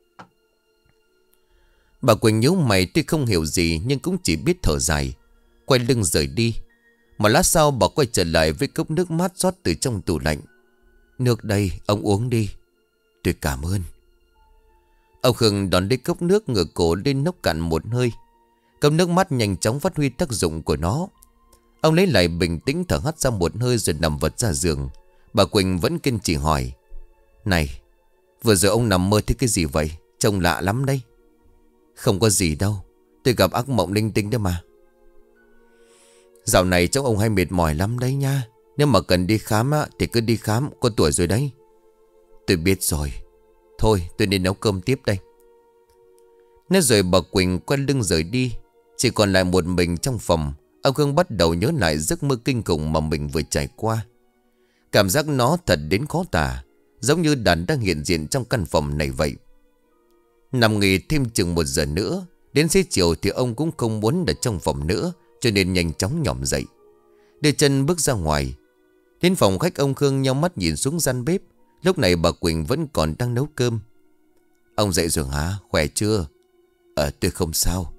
Bà Quỳnh nhíu mày, tuy không hiểu gì nhưng cũng chỉ biết thở dài, quay lưng rời đi. Một lát sau bà quay trở lại với cốc nước mát rót từ trong tủ lạnh. Nước đây, ông uống đi. Tôi cảm ơn. Ông Khương đón lấy cốc nước, ngửa cổ lên nốc cạn một hơi. Cốc nước mắt nhanh chóng phát huy tác dụng của nó. Ông lấy lại bình tĩnh, thở hắt ra một hơi rồi nằm vật ra giường. Bà Quỳnh vẫn kiên trì hỏi. Này, vừa rồi ông nằm mơ thấy cái gì vậy? Trông lạ lắm đấy. Không có gì đâu, tôi gặp ác mộng linh tinh đó mà. Dạo này trông ông hay mệt mỏi lắm đấy nha. Nếu mà cần đi khám á, thì cứ đi khám, có tuổi rồi đấy. Tôi biết rồi. Thôi tôi nên nấu cơm tiếp đây. Nói rồi bà Quỳnh quay lưng rời đi. Chỉ còn lại một mình trong phòng. Ông Khương bắt đầu nhớ lại giấc mơ kinh khủng mà mình vừa trải qua. Cảm giác nó thật đến khó tả, giống như Đạt đang hiện diện trong căn phòng này vậy. Nằm nghỉ thêm chừng một giờ nữa. Đến xế chiều thì ông cũng không muốn ở trong phòng nữa, cho nên nhanh chóng nhỏm dậy, đưa chân bước ra ngoài. Đến phòng khách, ông Khương nheo mắt nhìn xuống gian bếp. Lúc này bà Quỳnh vẫn còn đang nấu cơm. Ông dậy rồi hả? Khỏe chưa? Ờ tôi không sao.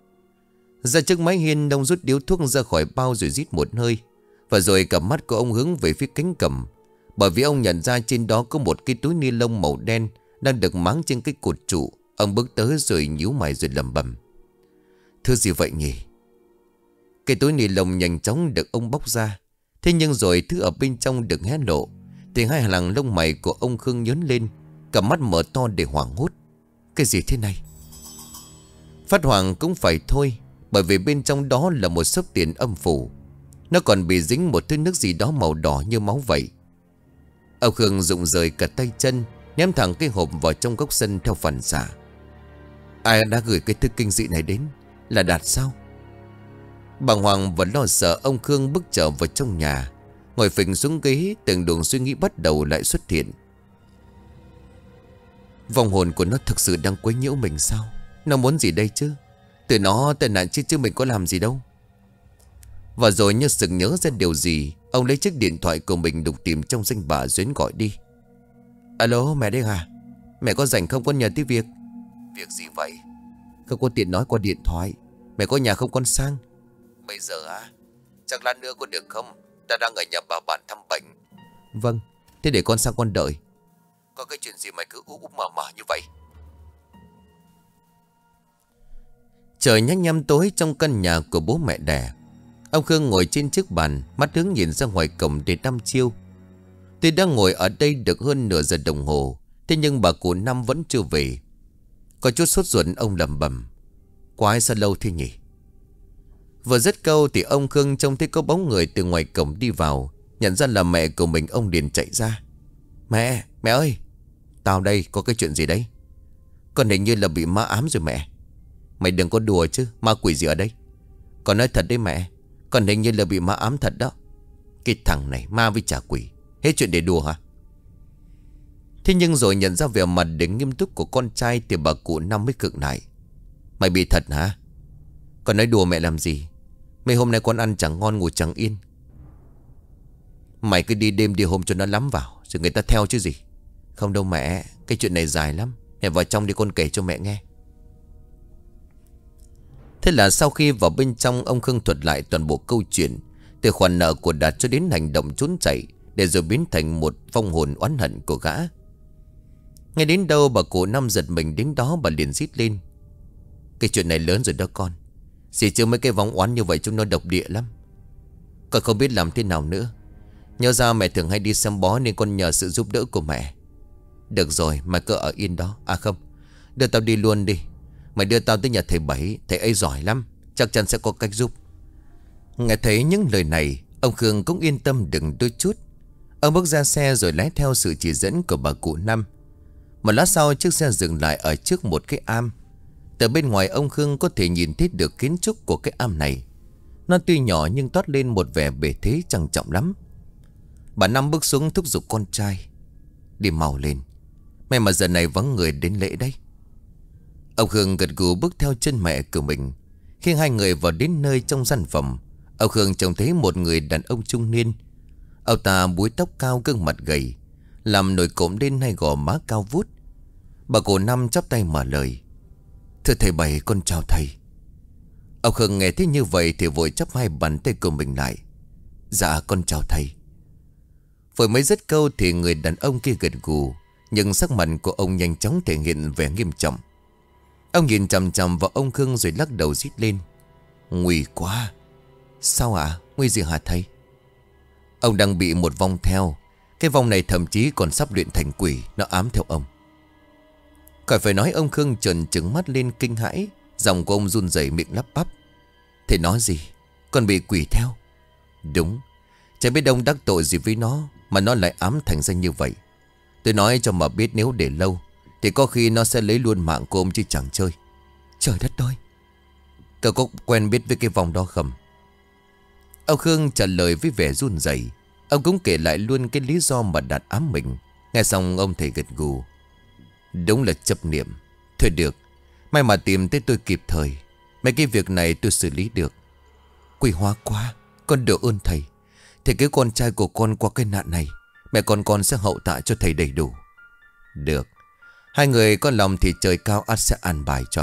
Ra trước mái hiên, ông rút điếu thuốc ra khỏi bao rồi rít một hơi. Và rồi cặp mắt của ông hướng về phía cánh cầm, bởi vì ông nhận ra trên đó có một cái túi ni lông màu đen đang được máng trên cái cột trụ. Ông bước tới rồi nhíu mày rồi lẩm bẩm. Thứ gì vậy nhỉ? Cái túi ni lông nhanh chóng được ông bóc ra. Thế nhưng rồi thứ ở bên trong được hé lộ, thì hai hàng lông mày của ông Khương nhớn lên, cả mắt mở to để hoảng hốt. Cái gì thế này? Phát hoảng cũng phải thôi, bởi vì bên trong đó là một xấp tiền âm phủ. Nó còn bị dính một thứ nước gì đó màu đỏ như máu vậy. Ông Khương rụng rời cả tay chân, ném thẳng cái hộp vào trong góc sân theo phản xạ. Ai đã gửi cái thứ kinh dị này đến? Là Đạt sao? Bàng hoàng và lo sợ, ông Khương bước trở vào trong nhà, ngồi phình xuống ghế. Từng luồng suy nghĩ bắt đầu lại xuất hiện. Vong hồn của nó thực sự đang quấy nhiễu mình sao? Nó muốn gì đây chứ? Từ nó tai nạn chứ chứ mình có làm gì đâu. Và rồi như sực nhớ ra điều gì, ông lấy chiếc điện thoại của mình đục tìm trong danh bạ Duyến gọi đi. Alo, mẹ đây à? Mẹ có rảnh không, con nhờ tí việc. Việc gì vậy? Không có tiện nói qua điện thoại. Mẹ có nhà không con sang? Bây giờ à? Chắc lát nữa có được không? Ta đang ở nhà bà bạn thăm bệnh. Vâng, thế để con sang con đợi. Có cái chuyện gì mày cứ úp úp mở mở như vậy? Trời nhanh nhăm tối trong căn nhà của bố mẹ đẻ. Ông Khương ngồi trên chiếc bàn, mắt hướng nhìn ra ngoài cổng để đăm chiêu. Tuy đang ngồi ở đây được hơn nửa giờ đồng hồ, thế nhưng bà cụ Năm vẫn chưa về. Có chút sốt ruột ông lẩm bẩm: Quái sao lâu thế nhỉ? Vừa dứt câu thì ông Khương trông thấy có bóng người từ ngoài cổng đi vào. Nhận ra là mẹ của mình, ông liền chạy ra: Mẹ, mẹ ơi! Tao đây, có cái chuyện gì đấy? Con hình như là bị ma ám rồi mẹ. Mày đừng có đùa chứ, ma quỷ gì ở đây? Con nói thật đấy mẹ, con hình như là bị ma ám thật đó. Cái thằng này ma với chả quỷ, hết chuyện để đùa hả? Thế nhưng rồi nhận ra vẻ mặt đến nghiêm túc của con trai thì bà cụ Năm mới khựng lại: Mày bị thật hả? Con nói đùa mẹ làm gì? Mấy hôm nay con ăn chẳng ngon ngủ chẳng yên. Mày cứ đi đêm đi hôm cho nó lắm vào, rồi người ta theo chứ gì. Không đâu mẹ, cái chuyện này dài lắm. Mẹ vào trong đi, con kể cho mẹ nghe. Thế là sau khi vào bên trong, ông Khương thuật lại toàn bộ câu chuyện, từ khoản nợ của Đạt cho đến hành động trốn chạy, để rồi biến thành một vong hồn oán hận của gã. Ngay đến đâu bà cụ Năm giật mình đến đó, bà liền rít lên: Cái chuyện này lớn rồi đó con. Chỉ chứ mấy cái vong oán như vậy chúng nó độc địa lắm. Con không biết làm thế nào nữa. Nhớ ra mẹ thường hay đi xem bói nên con nhờ sự giúp đỡ của mẹ. Được rồi, mày cứ ở yên đó. À không, đưa tao đi luôn đi. Mày đưa tao tới nhà thầy Bảy, thầy ấy giỏi lắm, chắc chắn sẽ có cách giúp. Nghe thấy những lời này, ông Khương cũng yên tâm đừng đôi chút. Ông bước ra xe rồi lái theo sự chỉ dẫn của bà cụ Năm. Một lát sau, chiếc xe dừng lại ở trước một cái am. Từ bên ngoài, ông Khương có thể nhìn thấy được kiến trúc của cái am này. Nó tuy nhỏ nhưng toát lên một vẻ bề thế trang trọng lắm. Bà Năm bước xuống thúc giục con trai: Đi mau lên, may mà giờ này vắng người đến lễ đấy. Ông Khương gật gù bước theo chân mẹ của mình. Khi hai người vào đến nơi trong gian phòng, ông Khương trông thấy một người đàn ông trung niên. Ông ta búi tóc cao, gương mặt gầy, làm nổi cộm lên hai gò má cao vút. Bà cụ Năm chắp tay mở lời: Thưa thầy Bảy, con chào thầy. Ông Khương nghe thấy như vậy thì vội chắp hai bàn tay của mình lại: Dạ con chào thầy. Vừa mới dứt câu thì người đàn ông kia gật gù, nhưng sắc mặt của ông nhanh chóng thể hiện vẻ nghiêm trọng. Ông nhìn chằm chằm vào ông Khương rồi lắc đầu rít lên: Nguy quá! Sao ạ? À? Nguy gì hả thầy? Ông đang bị một vong theo. Cái vong này thậm chí còn sắp luyện thành quỷ, nó ám theo ông. Khỏi phải nói, ông Khương trợn trừng mắt lên kinh hãi. Giọng của ông run rẩy, miệng lắp bắp: Thầy nói gì? Còn bị quỷ theo? Đúng. Chả biết ông đắc tội gì với nó mà nó lại ám thành ra như vậy. Tôi nói cho mà biết, nếu để lâu thì có khi nó sẽ lấy luôn mạng của ông chứ chẳng chơi. Trời đất ơi! Cậu có quen biết với cái vòng đó không? Ông Khương trả lời với vẻ run rẩy. Ông cũng kể lại luôn cái lý do mà Đạt ám mình. Nghe xong ông thầy gật gù: Đúng là chấp niệm. Thôi được, may mà tìm tới tôi kịp thời. Mấy cái việc này tôi xử lý được. Quý hóa quá, con được ơn thầy. Thì cái con trai của con qua cái nạn này, mẹ con con sẽ hậu tạ cho thầy đầy đủ. Được, hai người có lòng thì trời cao ắt sẽ an bài cho.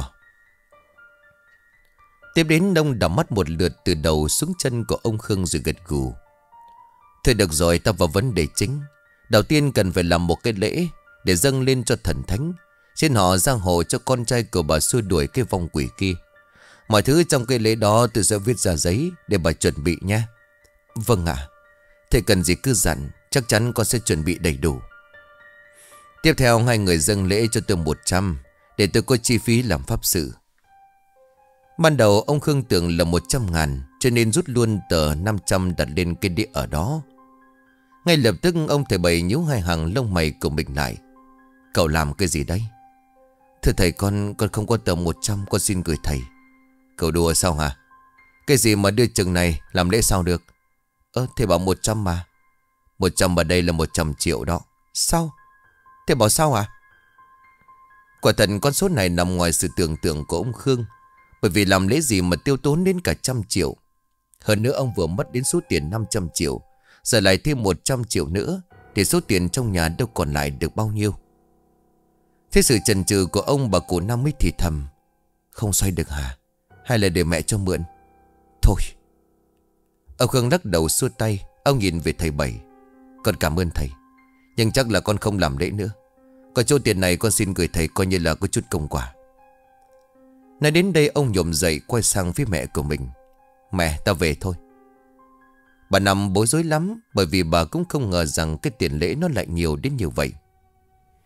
Tiếp đến, Đông đảo mắt một lượt từ đầu xuống chân của ông Khương rồi gật gù: Thôi được rồi, ta vào vấn đề chính. Đầu tiên cần phải làm một cái lễ để dâng lên cho thần thánh, xin họ giang hộ cho con trai của bà xua đuổi cái vong quỷ kia. Mọi thứ trong cái lễ đó tôi sẽ viết ra giấy để bà chuẩn bị nhé. Vâng ạ. À, thầy cần gì cứ dặn, chắc chắn con sẽ chuẩn bị đầy đủ. Tiếp theo, hai người dâng lễ cho tôi một trăm, để tôi có chi phí làm pháp sự. Ban đầu ông Khương tưởng là một trăm ngàn, cho nên rút luôn tờ năm trăm đặt lên cái đĩa ở đó. Ngay lập tức ông thầy Bảy nhíu hai hàng lông mày của mình lại: Cậu làm cái gì đấy? Thưa thầy, con con không có tờ một trăm, con xin gửi thầy. Cậu đùa sao hả? Cái gì mà đưa chừng này làm lễ sao được? Ơ, thầy bảo một trăm mà. Một trăm ở đây là một trăm triệu đó. Sao? Thầy bảo sao hả? Quả thật con số này nằm ngoài sự tưởng tượng của ông Khương. Bởi vì làm lễ gì mà tiêu tốn đến cả trăm triệu. Hơn nữa ông vừa mất đến số tiền năm trăm triệu, giờ lại thêm một trăm triệu nữa, thì số tiền trong nhà đâu còn lại được bao nhiêu. Thế sự chần chừ của ông, bà cụ Năm mới thì thầm: Không xoay được hả? Hay là để mẹ cho mượn? Thôi. Ông Khương lắc đầu xua tay. Ông nhìn về thầy Bảy: Con cảm ơn thầy, nhưng chắc là con không làm lễ nữa. Còn chỗ tiền này con xin gửi thầy, coi như là có chút công quả. Nói đến đây, ông nhổm dậy quay sang phía mẹ của mình: Mẹ, ta về thôi. Bà Năm bối rối lắm, bởi vì bà cũng không ngờ rằng cái tiền lễ nó lại nhiều đến như vậy.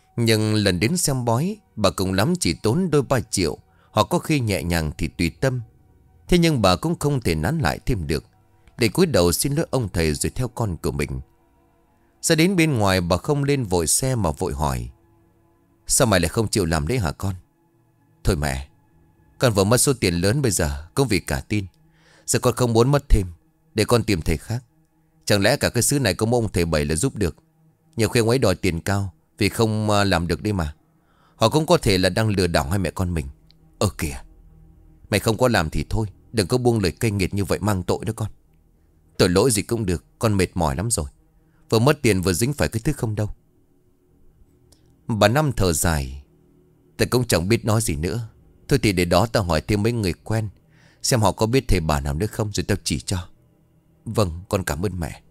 Nhưng lần đến xem bói, bà cùng lắm chỉ tốn đôi ba triệu, hoặc có khi nhẹ nhàng thì tùy tâm. Thế nhưng bà cũng không thể nán lại thêm được, để cúi đầu xin lỗi ông thầy rồi theo con của mình. Ra đến bên ngoài, bà không lên vội xe mà vội hỏi: sao mày lại không chịu làm đấy hả con? Thôi mẹ, con vừa mất số tiền lớn bây giờ cũng vì cả tin. Giờ con không muốn mất thêm, để con tìm thầy khác. Chẳng lẽ cả cái xứ này có một ông thầy Bảy là giúp được? Nhiều khi ông ấy đòi tiền cao vì không làm được đi mà. Họ cũng có thể là đang lừa đảo hai mẹ con mình. Ơ kìa, mày không có làm thì thôi, đừng có buông lời cay nghiệt như vậy, mang tội đó con. Tội lỗi gì cũng được, con mệt mỏi lắm rồi. Vừa mất tiền vừa dính phải cái thứ không đâu. Bà Năm thở dài: ta cũng chẳng biết nói gì nữa. Thôi thì để đó tao hỏi thêm mấy người quen, xem họ có biết thầy bà nào nữa không, rồi tao chỉ cho. Vâng, con cảm ơn mẹ.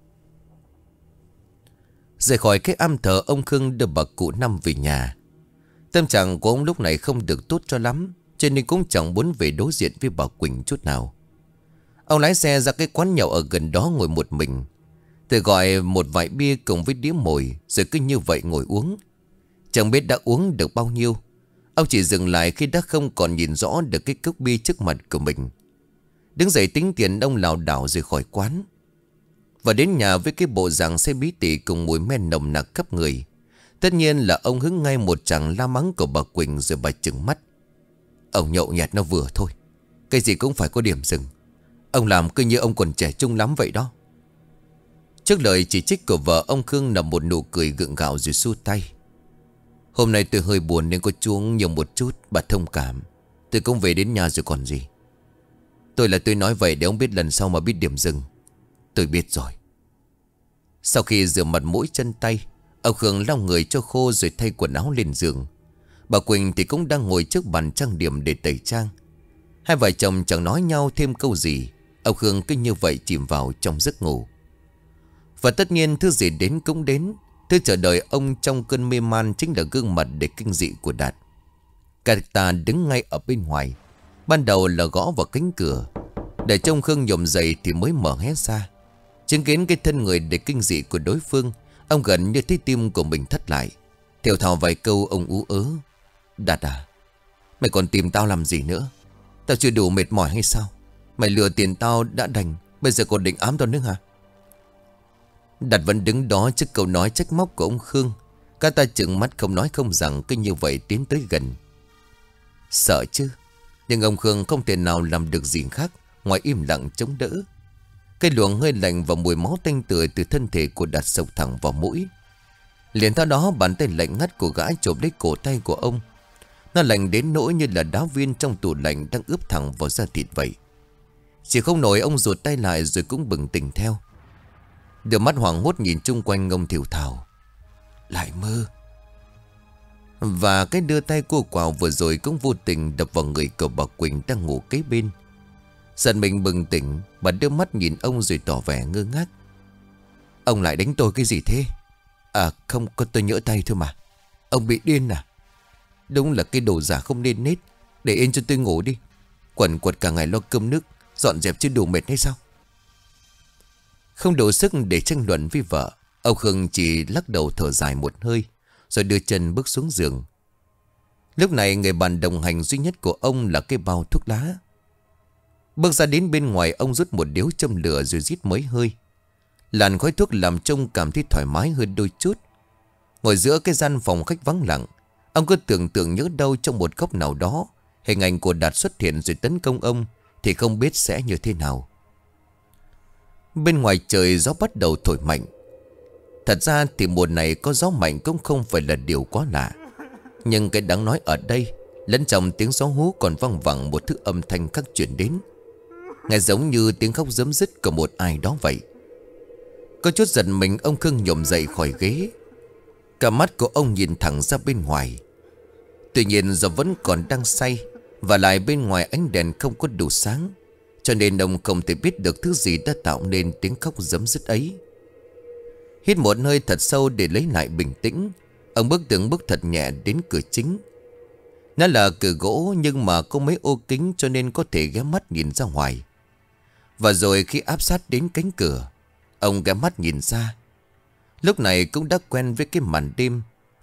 Rời khỏi cái am thờ, ông Khương đưa bà cụ Năm về nhà. Tâm trạng của ông lúc này không được tốt cho lắm, cho nên cũng chẳng muốn về đối diện với bà Quỳnh chút nào. Ông lái xe ra cái quán nhậu ở gần đó ngồi một mình, tự gọi một vài bia cùng với đĩa mồi, rồi cứ như vậy ngồi uống. Chẳng biết đã uống được bao nhiêu, ông chỉ dừng lại khi đã không còn nhìn rõ được cái cốc bia trước mặt của mình. Đứng dậy tính tiền, ông lảo đảo rời khỏi quán. Và đến nhà với cái bộ dạng xe bí tỉ cùng mùi men nồng nặc khắp người. Tất nhiên là ông hứng ngay một tràng la mắng của bà Quỳnh, rồi bà trừng mắt: ông nhậu nhẹt nó vừa thôi, cái gì cũng phải có điểm dừng. Ông làm cứ như ông còn trẻ trung lắm vậy đó. Trước lời chỉ trích của vợ, ông Khương nằm một nụ cười gượng gạo rồi xua tay: hôm nay tôi hơi buồn nên có chuông nhiều một chút, bà thông cảm. Tôi cũng về đến nhà rồi còn gì. Tôi là tôi nói vậy để ông biết lần sau mà biết điểm dừng. Tôi biết rồi. Sau khi rửa mặt mũi chân tay, ông Khương lau người cho khô rồi thay quần áo lên giường. Bà Quỳnh thì cũng đang ngồi trước bàn trang điểm để tẩy trang. Hai vợ chồng chẳng nói nhau thêm câu gì. Ông Khương cứ như vậy chìm vào trong giấc ngủ. Và tất nhiên thứ gì đến cũng đến. Thứ chờ đợi ông trong cơn mê man chính là gương mặt để kinh dị của Đạt. Cả ta đứng ngay ở bên ngoài. Ban đầu là gõ vào cánh cửa, để trông Khương nhổm dậy thì mới mở hé ra. Chứng kiến cái thân người để kinh dị của đối phương, ông gần như thấy tim của mình thắt lại. Thều thào vài câu, ông ú ớ: Đạt à, mày còn tìm tao làm gì nữa? Tao chưa đủ mệt mỏi hay sao? Mày lừa tiền tao đã đành, bây giờ còn định ám tao nữa hả? Đạt vẫn đứng đó trước câu nói trách móc của ông Khương. Cả ta trừng mắt không nói không rằng, cứ như vậy tiến tới gần. Sợ chứ, nhưng ông Khương không thể nào làm được gì khác ngoài im lặng chống đỡ. Cái luồng hơi lạnh và mùi máu tanh tưởi từ thân thể của Đạt sộc thẳng vào mũi. Liền theo đó, bàn tay lạnh ngắt của gã chộp lấy cổ tay của ông. Nó lạnh đến nỗi như là đá viên trong tủ lạnh đang ướp thẳng vào da thịt vậy. Chỉ không nổi, ông rụt tay lại rồi cũng bừng tỉnh theo. Đôi mắt hoảng hốt nhìn chung quanh, ông thều thào: lại mơ. Và cái đưa tay cô quào vừa rồi cũng vô tình đập vào người của bà Quỳnh đang ngủ kế bên. Giận mình bừng tỉnh, bà đưa mắt nhìn ông rồi tỏ vẻ ngơ ngác: ông lại đánh tôi cái gì thế? À không, con tôi nhỡ tay thôi mà. Ông bị điên à? Đúng là cái đồ giả không nên nết. Để yên cho tôi ngủ đi. Quẩn quật cả ngày lo cơm nước, dọn dẹp chứ đủ mệt hay sao? Không đủ sức để tranh luận với vợ, ông Khương chỉ lắc đầu thở dài một hơi, rồi đưa chân bước xuống giường. Lúc này người bạn đồng hành duy nhất của ông là cái bao thuốc lá. Bước ra đến bên ngoài, ông rút một điếu châm lửa rồi rít mấy hơi. Làn khói thuốc làm trông cảm thấy thoải mái hơn đôi chút. Ngồi giữa cái gian phòng khách vắng lặng, ông cứ tưởng tượng nhớ đâu trong một góc nào đó hình ảnh của Đạt xuất hiện rồi tấn công ông, thì không biết sẽ như thế nào. Bên ngoài trời gió bắt đầu thổi mạnh. Thật ra thì mùa này có gió mạnh cũng không phải là điều quá lạ. Nhưng cái đáng nói ở đây, lẫn trong tiếng gió hú còn vang vẳng một thứ âm thanh khác truyền đến, nghe giống như tiếng khóc rấm rứt của một ai đó vậy. Có chút giật mình, ông Khương nhổm dậy khỏi ghế. Cả mắt của ông nhìn thẳng ra bên ngoài. Tuy nhiên do vẫn còn đang say, và lại bên ngoài ánh đèn không có đủ sáng, cho nên ông không thể biết được thứ gì đã tạo nên tiếng khóc rấm rứt ấy. Hít một hơi thật sâu để lấy lại bình tĩnh, ông bước từng bước thật nhẹ đến cửa chính. Nó là cửa gỗ nhưng mà có mấy ô kính, cho nên có thể ghé mắt nhìn ra ngoài. Và rồi khi áp sát đến cánh cửa, ông ghé mắt nhìn ra. Lúc này cũng đã quen với cái màn đêm,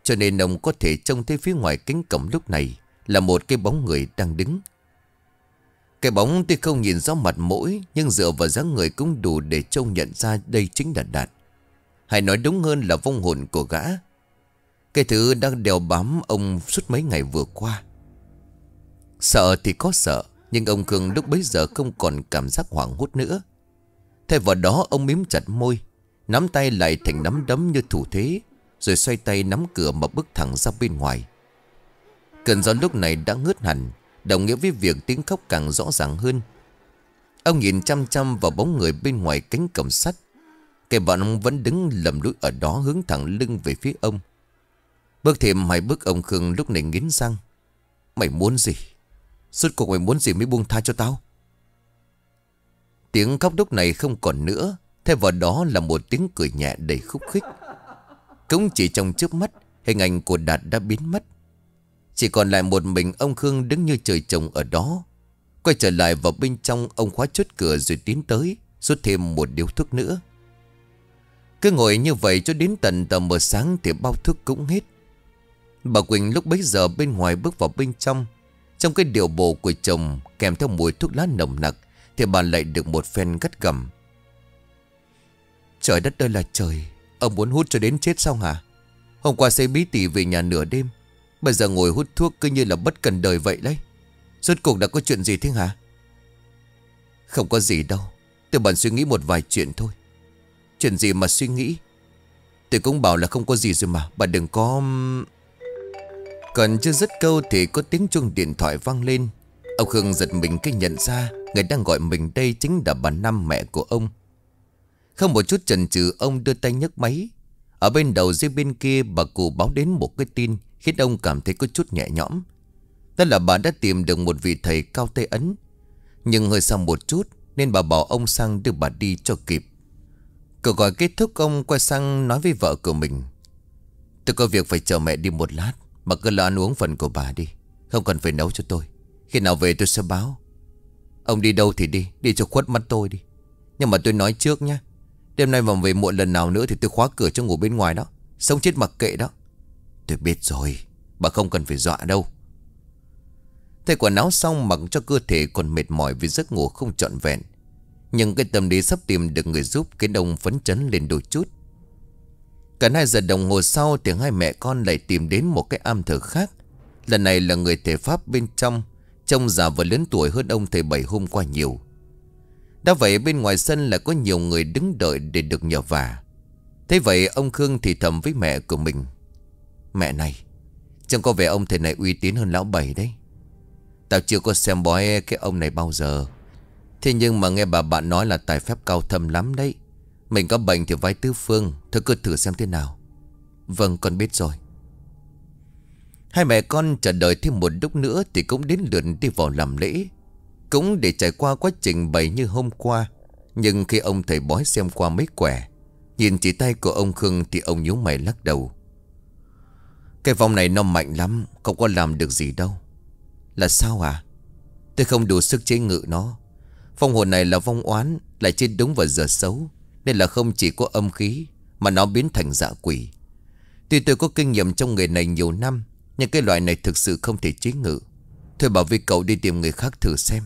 cho nên ông có thể trông thấy phía ngoài cánh cổng lúc này là một cái bóng người đang đứng. Cái bóng tuy không nhìn rõ mặt mũi, nhưng dựa vào dáng người cũng đủ để trông nhận ra đây chính là Đạt. Hay nói đúng hơn là vong hồn của gã, cái thứ đang đeo bám ông suốt mấy ngày vừa qua. Sợ thì có sợ, nhưng ông Khương lúc bấy giờ không còn cảm giác hoảng hốt nữa. Thay vào đó ông mím chặt môi, nắm tay lại thành nắm đấm như thủ thế, rồi xoay tay nắm cửa mà bước thẳng ra bên ngoài. Cơn gió lúc này đã ngớt hẳn, đồng nghĩa với việc tiếng khóc càng rõ ràng hơn. Ông nhìn chăm chăm vào bóng người bên ngoài cánh cổng sắt. Cái bọn ông vẫn đứng lầm lũi ở đó, hướng thẳng lưng về phía ông. Bước thêm hai bước, ông Khương lúc này nghiến răng. Mày muốn gì? Suốt cuộc mày muốn gì mới buông tha cho tao? Tiếng khóc lúc này không còn nữa, thay vào đó là một tiếng cười nhẹ đầy khúc khích. Cũng chỉ trong chớp mắt, hình ảnh của Đạt đã biến mất. Chỉ còn lại một mình ông Khương đứng như trời trồng ở đó. Quay trở lại vào bên trong, ông khóa chốt cửa rồi tiến tới, rút thêm một điếu thuốc nữa. Cứ ngồi như vậy cho đến tận tầm mờ sáng thì bao thuốc cũng hết. Bà Quỳnh lúc bấy giờ bên ngoài bước vào bên trong. Trong cái điệu bộ của chồng kèm theo mùi thuốc lá nồng nặc, thì bà lại được một phen gắt gầm. Trời đất ơi là trời, ông muốn hút cho đến chết sao hả? Hôm qua say bí tỉ về nhà nửa đêm, bây giờ ngồi hút thuốc cứ như là bất cần đời vậy đấy. Rốt cuộc đã có chuyện gì thế hả? Không có gì đâu, tôi bận suy nghĩ một vài chuyện thôi. Chuyện gì mà suy nghĩ? Tôi cũng bảo là không có gì rồi mà, bà đừng có... Còn chưa dứt câu thì có tiếng chuông điện thoại vang lên. Ông Khương giật mình khi nhận ra người đang gọi mình đây chính là bà Năm, mẹ của ông. Không một chút chần chừ, ông đưa tay nhấc máy. Ở bên đầu dây bên kia, bà cụ báo đến một cái tin khiến ông cảm thấy có chút nhẹ nhõm. Đó là bà đã tìm được một vị thầy cao tay ấn. Nhưng hơi sau một chút nên bà bảo ông sang đưa bà đi cho kịp. Cuộc gọi kết thúc, ông quay sang nói với vợ của mình. Tôi có việc phải chờ mẹ đi một lát, bà cứ lo ăn uống phần của bà đi, không cần phải nấu cho tôi. Khi nào về tôi sẽ báo. Ông đi đâu thì đi, đi cho khuất mắt tôi đi. Nhưng mà tôi nói trước nhé, đêm nay mà về muộn lần nào nữa thì tôi khóa cửa cho ngủ bên ngoài đó. Sống chết mặc kệ đó. Tôi biết rồi, bà không cần phải dọa đâu. Thay quần áo xong, mặc cho cơ thể còn mệt mỏi vì giấc ngủ không trọn vẹn, nhưng cái tâm lý sắp tìm được người giúp khiến ông phấn chấn lên đôi chút. Cả hai giờ đồng hồ sau thì hai mẹ con lại tìm đến một cái am thờ khác. Lần này là người thầy Pháp bên trong, trông già và lớn tuổi hơn ông thầy Bảy hôm qua nhiều. Đã vậy bên ngoài sân là có nhiều người đứng đợi để được nhờ vả. Thế vậy ông Khương thì thầm với mẹ của mình. Mẹ này, trông có vẻ ông thầy này uy tín hơn lão Bảy đấy. Tao chưa có xem bói cái ông này bao giờ. Thế nhưng mà nghe bà bạn nói là tài phép cao thâm lắm đấy. Mình có bệnh thì vái tứ phương. Thôi cứ thử xem thế nào. Vâng, con biết rồi. Hai mẹ con chờ đợi thêm một lúc nữa thì cũng đến lượt đi vào làm lễ. Cũng để trải qua quá trình bày như hôm qua. Nhưng khi ông thầy bói xem qua mấy quẻ, nhìn chỉ tay của ông Khương thì ông nhíu mày lắc đầu. Cái vong này nó mạnh lắm, không có làm được gì đâu. Là sao à? Tôi không đủ sức chế ngự nó. Vong hồn này là vong oán, lại chết đúng vào giờ xấu, nên là không chỉ có âm khí mà nó biến thành dã quỷ. Tuy tôi có kinh nghiệm trong nghề này nhiều năm, nhưng cái loại này thực sự không thể chế ngự. Thôi bảo với cậu đi tìm người khác thử xem.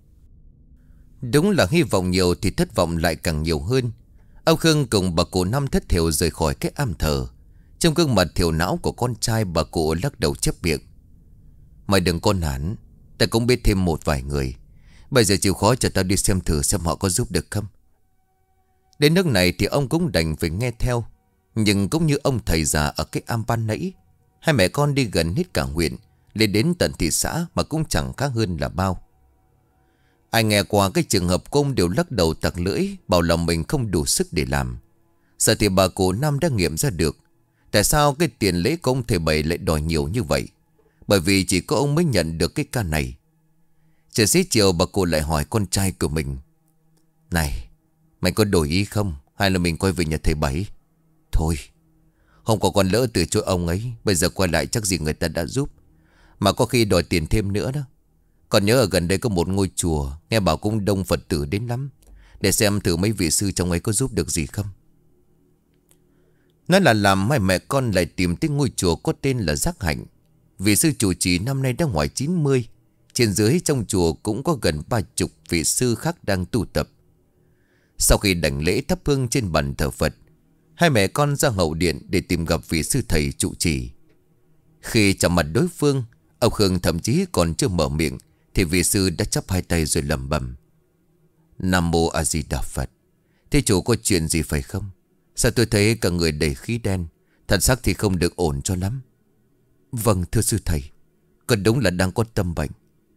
Đúng là hy vọng nhiều thì thất vọng lại càng nhiều hơn. Ông Khương cùng bà cụ Năm thất thểu rời khỏi cái am thờ. Trong gương mặt thiểu não của con trai, bà cụ lắc đầu chép miệng. Mày đừng có nản, ta cũng biết thêm một vài người. Bây giờ chịu khó cho tao đi xem thử xem họ có giúp được không. Đến nước này thì ông cũng đành phải nghe theo. Nhưng cũng như ông thầy già ở cái am ban nãy, hai mẹ con đi gần hết cả huyện, lên đến tận thị xã mà cũng chẳng khác hơn là bao. Ai nghe qua cái trường hợp công đều lắc đầu tặc lưỡi, bảo lòng mình không đủ sức để làm. Giờ thì bà cụ Năm đã nghiệm ra được tại sao cái tiền lễ của ông thầy Bảy lại đòi nhiều như vậy. Bởi vì chỉ có ông mới nhận được cái ca này. Trời xế chiều bà cụ lại hỏi con trai của mình. Này, mày có đổi ý không? Hay là mình quay về nhà thầy Bảy? Thôi, hôm qua con lỡ từ chối ông ấy, bây giờ quay lại chắc gì người ta đã giúp. Mà có khi đòi tiền thêm nữa đó. Còn nhớ ở gần đây có một ngôi chùa, nghe bảo cũng đông Phật tử đến lắm. Để xem thử mấy vị sư trong ấy có giúp được gì không. Nói là làm hai mẹ con lại tìm tới ngôi chùa có tên là Giác Hạnh. Vị sư chủ trì năm nay đã ngoài chín mươi. Trên dưới trong chùa cũng có gần ba chục vị sư khác đang tu tập. Sau khi đảnh lễ thắp hương trên bàn thờ Phật, hai mẹ con ra hậu điện để tìm gặp vị sư thầy trụ trì. Khi chạm mặt đối phương, ông Khương thậm chí còn chưa mở miệng thì vị sư đã chắp hai tay rồi lẩm bẩm: Nam Mô A Di Đà Phật. Thưa chủ, có chuyện gì phải không? Sao tôi thấy cả người đầy khí đen? Thật xác thì không được ổn cho lắm. Vâng thưa sư thầy, con đúng là đang có tâm bệnh.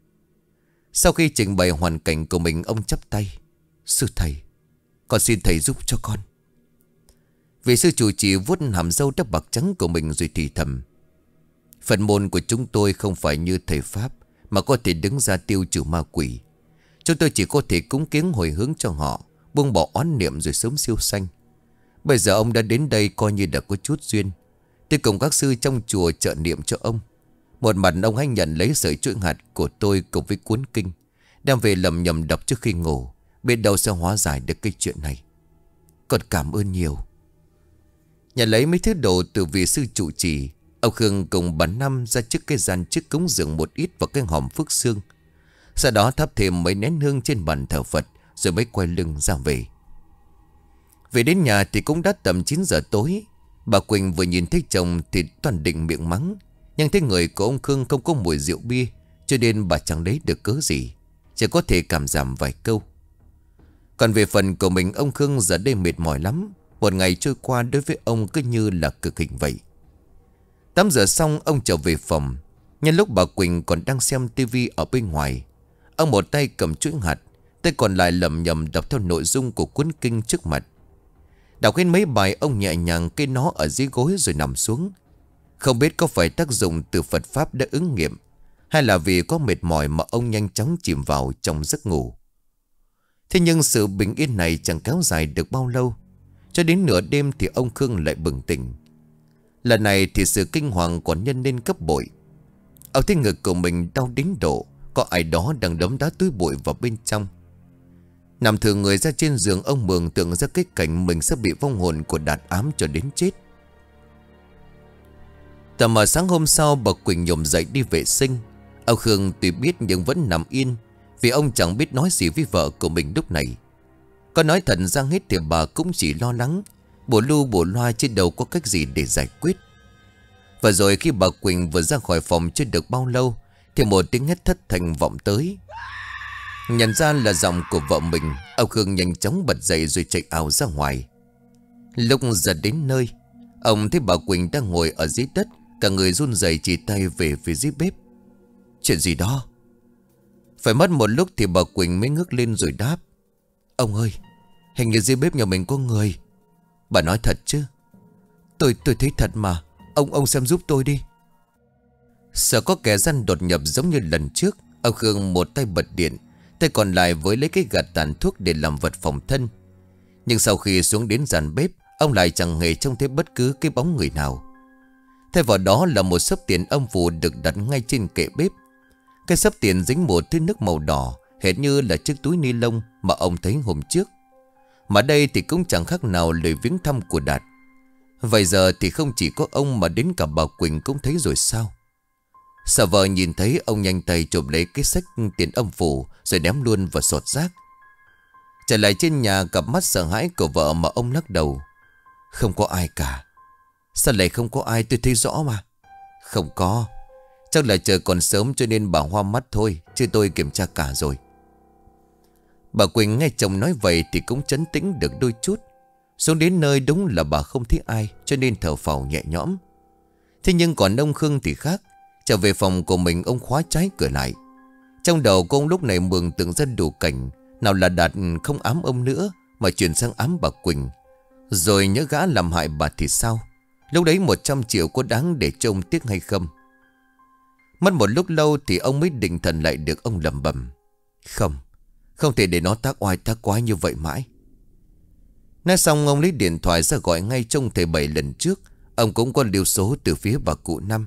Sau khi trình bày hoàn cảnh của mình, ông chắp tay: Sư thầy, con xin thầy giúp cho con. Vị sư chủ trì vuốt hàm râu đắp bạc trắng của mình rồi thì thầm: Phật môn của chúng tôi không phải như thầy Pháp mà có thể đứng ra tiêu trừ ma quỷ. Chúng tôi chỉ có thể cúng kiến hồi hướng cho họ, buông bỏ oán niệm rồi sớm siêu sanh. Bây giờ ông đã đến đây coi như đã có chút duyên. Tôi cùng các sư trong chùa trợ niệm cho ông. Một mặt ông hãy nhận lấy sợi chuỗi hạt của tôi cùng với cuốn kinh, đem về lầm nhầm đọc trước khi ngủ. Biết đâu sẽ hóa giải được cái chuyện này. Con cảm ơn nhiều. Nhận lấy mấy thứ đồ từ vị sư trụ trì, ông Khương cùng bà Năm ra trước cái gian trước cúng dường một ít vào cái hòm phước xương. Sau đó thắp thêm mấy nén hương trên bàn thờ Phật, rồi mới quay lưng ra về. Về đến nhà thì cũng đã tầm chín giờ tối. Bà Quỳnh vừa nhìn thấy chồng thì toàn định miệng mắng, nhưng thấy người của ông Khương không có mùi rượu bia, cho nên bà chẳng lấy được cớ gì, chỉ có thể cảm giảm vài câu. Còn về phần của mình, ông Khương giờ đây mệt mỏi lắm. Một ngày trôi qua đối với ông cứ như là cực hình vậy. Tắm rửa xong ông trở về phòng. Nhân lúc bà Quỳnh còn đang xem tivi ở bên ngoài, ông một tay cầm chuỗi hạt, tay còn lại lẩm nhẩm đọc theo nội dung của cuốn kinh trước mặt. Đọc hết mấy bài, ông nhẹ nhàng kê nó ở dưới gối rồi nằm xuống. Không biết có phải tác dụng từ Phật Pháp đã ứng nghiệm, hay là vì có mệt mỏi mà ông nhanh chóng chìm vào trong giấc ngủ. Thế nhưng sự bình yên này chẳng kéo dài được bao lâu. Cho đến nửa đêm thì ông Khương lại bừng tỉnh. Lần này thì sự kinh hoàng còn nhân lên gấp bội. Ông thấy ngực của mình đau đến độ có ai đó đang đấm đá túi bụi vào bên trong. Nằm thường người ra trên giường, ông mường tượng ra cái cảnh mình sẽ bị vong hồn của Đạt ám cho đến chết. Tầm mà sáng hôm sau, bà Quỳnh nhổm dậy đi vệ sinh. Ông Khương tuy biết nhưng vẫn nằm yên, vì ông chẳng biết nói gì với vợ của mình lúc này. Có nói thật ra hết thì bà cũng chỉ lo lắng, bổ lu bổ loa trên đầu có cách gì để giải quyết. Và rồi khi bà Quỳnh vừa ra khỏi phòng chưa được bao lâu thì một tiếng hét thất thanh vọng tới. Nhận ra là giọng của vợ mình, ông Khương nhanh chóng bật dậy rồi chạy ảo ra ngoài. Lúc giờ đến nơi, ông thấy bà Quỳnh đang ngồi ở dưới đất, cả người run rẩy chỉ tay về phía dưới bếp. Chuyện gì đó? Phải mất một lúc thì bà Quỳnh mới ngước lên rồi đáp: Ông ơi, hình như dưới bếp nhà mình có người. Bà nói thật chứ? Tôi tôi thấy thật mà. Ông ông xem giúp tôi đi. Sợ có kẻ gian đột nhập giống như lần trước, ông Khương một tay bật điện, tay còn lại với lấy cái gạt tàn thuốc để làm vật phòng thân. Nhưng sau khi xuống đến gian bếp, ông lại chẳng hề trông thấy bất cứ cái bóng người nào. Thay vào đó là một xấp tiền âm phủ được đặt ngay trên kệ bếp. Cái xấp tiền dính một thứ nước màu đỏ, hệt như là chiếc túi ni lông mà ông thấy hôm trước. Mà đây thì cũng chẳng khác nào lời viếng thăm của Đạt. Vậy giờ thì không chỉ có ông mà đến cả bà Quỳnh cũng thấy rồi sao? Sợ vợ nhìn thấy, ông nhanh tay chụp lấy cái xách tiền âm phủ rồi ném luôn vào sọt rác. Trở lại trên nhà, cặp mắt sợ hãi của vợ mà ông lắc đầu: Không có ai cả. Sao lại không có ai, tôi thấy rõ mà. Không có. Chắc là trời còn sớm cho nên bà hoa mắt thôi, chứ tôi kiểm tra cả rồi. Bà Quỳnh nghe chồng nói vậy thì cũng trấn tĩnh được đôi chút. Xuống đến nơi đúng là bà không thấy ai, cho nên thở phào nhẹ nhõm. Thế nhưng còn ông Khương thì khác. Trở về phòng của mình, ông khóa trái cửa lại. Trong đầu của ông lúc này mường tượng ra đủ cảnh. Nào là Đạt không ám ông nữa mà chuyển sang ám bà Quỳnh, rồi nhớ gã làm hại bà thì sao? Lúc đấy một trăm triệu có đáng để cho ông tiếc hay không? Mất một lúc lâu thì ông mới định thần lại được. Ông lẩm bẩm: Không, không thể để nó tác oai tác quái như vậy mãi. Nói xong ông lấy điện thoại ra gọi ngay trông thầy Bảy lần trước. Ông cũng có lưu số từ phía bà cụ Năm.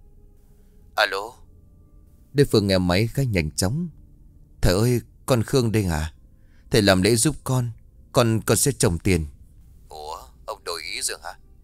Alo. Đối phương nghe máy khá nhanh chóng. Thầy ơi, con Khương đây à? Thầy làm lễ giúp con. Con con sẽ trồng tiền. Ủa, ông đổi ý rồi hả?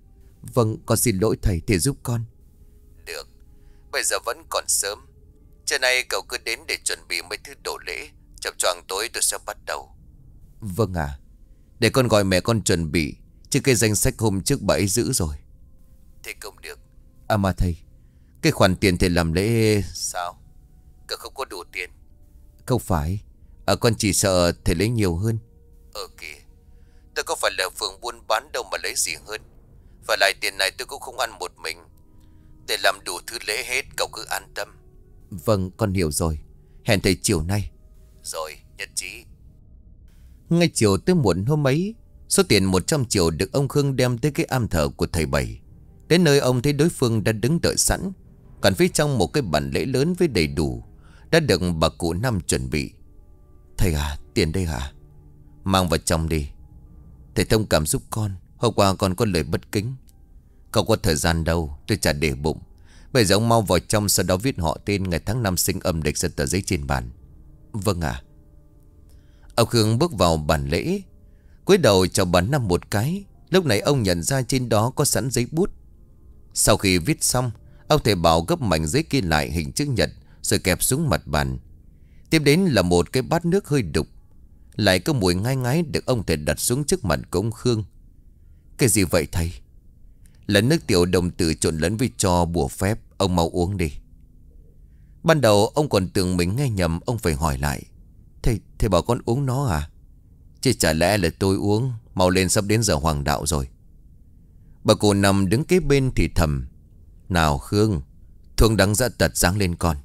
Vâng, con xin lỗi thầy, thầy giúp con. Được, bây giờ vẫn còn sớm. Trưa nay cậu cứ đến để chuẩn bị mấy thứ đồ lễ. Chập choạng tối tôi sẽ bắt đầu. Vâng à. Để con gọi mẹ con chuẩn bị, chứ cái danh sách hôm trước bà ấy giữ rồi. Thế không được. À mà thầy, cái khoản tiền thầy làm lễ... Sao? Cậu không có đủ tiền? Không phải, à, con chỉ sợ thầy lấy nhiều hơn. Ờ kìa, tôi có phải là phường buôn bán đâu mà lấy gì hơn. Và lại tiền này tôi cũng không ăn một mình. Để làm đủ thứ lễ hết, cậu cứ an tâm. Vâng, con hiểu rồi. Hẹn thầy chiều nay. Rồi, nhất trí. Ngay chiều tới muộn hôm ấy, số tiền một trăm triệu được ông Khương đem tới cái am thờ của thầy Bảy. Đến nơi ông thấy đối phương đã đứng đợi sẵn. Còn phía trong một cái bàn lễ lớn với đầy đủ đã được bà cụ Năm chuẩn bị. Thầy à, tiền đây hả? Mang vào trong đi. Thầy thông cảm giúp con. Hôm qua con có lời bất kính. Không có thời gian đâu, tôi chả để bụng. Bây giờ ông mau vào trong, sau đó viết họ tên, ngày tháng năm sinh, âm lịch, ra tờ giấy trên bàn. Vâng ạ. Ông Khương bước vào bàn lễ, cúi đầu chào bà Năm một cái. Lúc này ông nhận ra trên đó có sẵn giấy bút. Sau khi viết xong, ông thầy bảo gấp mảnh giấy kia lại hình chữ nhật, rồi kẹp xuống mặt bàn. Tiếp đến là một cái bát nước hơi đục, lại có mùi ngai ngái, được ông thầy đặt xuống trước mặt của ông Khương. Cái gì vậy thầy? Là nước tiểu đồng tử trộn lẫn với tro bùa phép. Ông mau uống đi. Ban đầu ông còn tưởng mình nghe nhầm, ông phải hỏi lại. Thầy, thầy bảo con uống nó à? Chứ chả lẽ là tôi uống? Mau lên, sắp đến giờ hoàng đạo rồi. Bà cụ nằm đứng kế bên thì thầm. Nào Khương, thuốc đắng dã tật giáng lên con.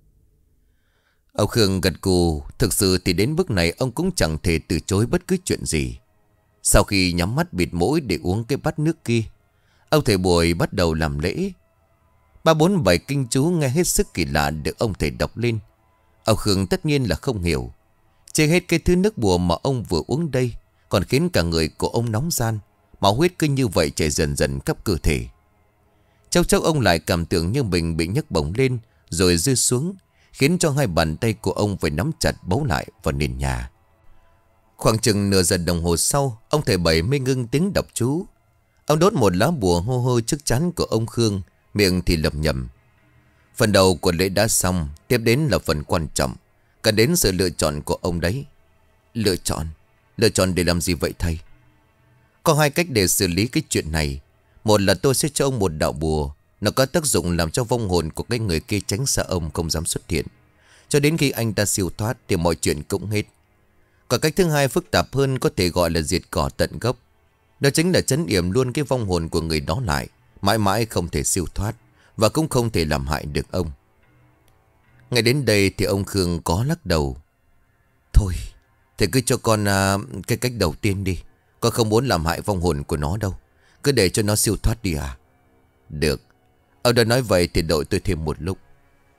Ông Khương gật gù. Thực sự thì đến bước này ông cũng chẳng thể từ chối bất cứ chuyện gì. Sau khi nhắm mắt bịt mũi để uống cái bát nước kia, ông thầy bùi bắt đầu làm lễ. Ba bốn bài kinh chú nghe hết sức kỳ lạ được ông thầy đọc lên. Ông Khương tất nhiên là không hiểu. Trên hết cái thứ nước bùa mà ông vừa uống đây còn khiến cả người của ông nóng gian, máu huyết cứ như vậy chảy dần dần khắp cơ thể. Chốc chốc ông lại cảm tưởng như mình bị nhấc bổng lên rồi rơi xuống, khiến cho hai bàn tay của ông phải nắm chặt bấu lại vào nền nhà. Khoảng chừng nửa giờ đồng hồ sau, ông thầy Bảy mới ngưng tiếng đọc chú. Ông đốt một lá bùa hô hô trước trán của ông Khương, miệng thì lẩm nhẩm. Phần đầu của lễ đã xong, tiếp đến là phần quan trọng, cần đến sự lựa chọn của ông đấy. Lựa chọn? Lựa chọn để làm gì vậy thầy? Có hai cách để xử lý cái chuyện này. Một là tôi sẽ cho ông một đạo bùa, nó có tác dụng làm cho vong hồn của cái người kia tránh xa ông, không dám xuất hiện. Cho đến khi anh ta siêu thoát thì mọi chuyện cũng hết. Còn cách thứ hai phức tạp hơn, có thể gọi là diệt cỏ tận gốc. Đó chính là trấn yểm luôn cái vong hồn của người đó lại, mãi mãi không thể siêu thoát, và cũng không thể làm hại được ông. Ngay đến đây thì ông Khương có lắc đầu. Thôi, thầy cứ cho con à, cái cách đầu tiên đi. Con không muốn làm hại vong hồn của nó đâu. Cứ để cho nó siêu thoát đi à? Được. Ông đã nói vậy thì đợi tôi thêm một lúc.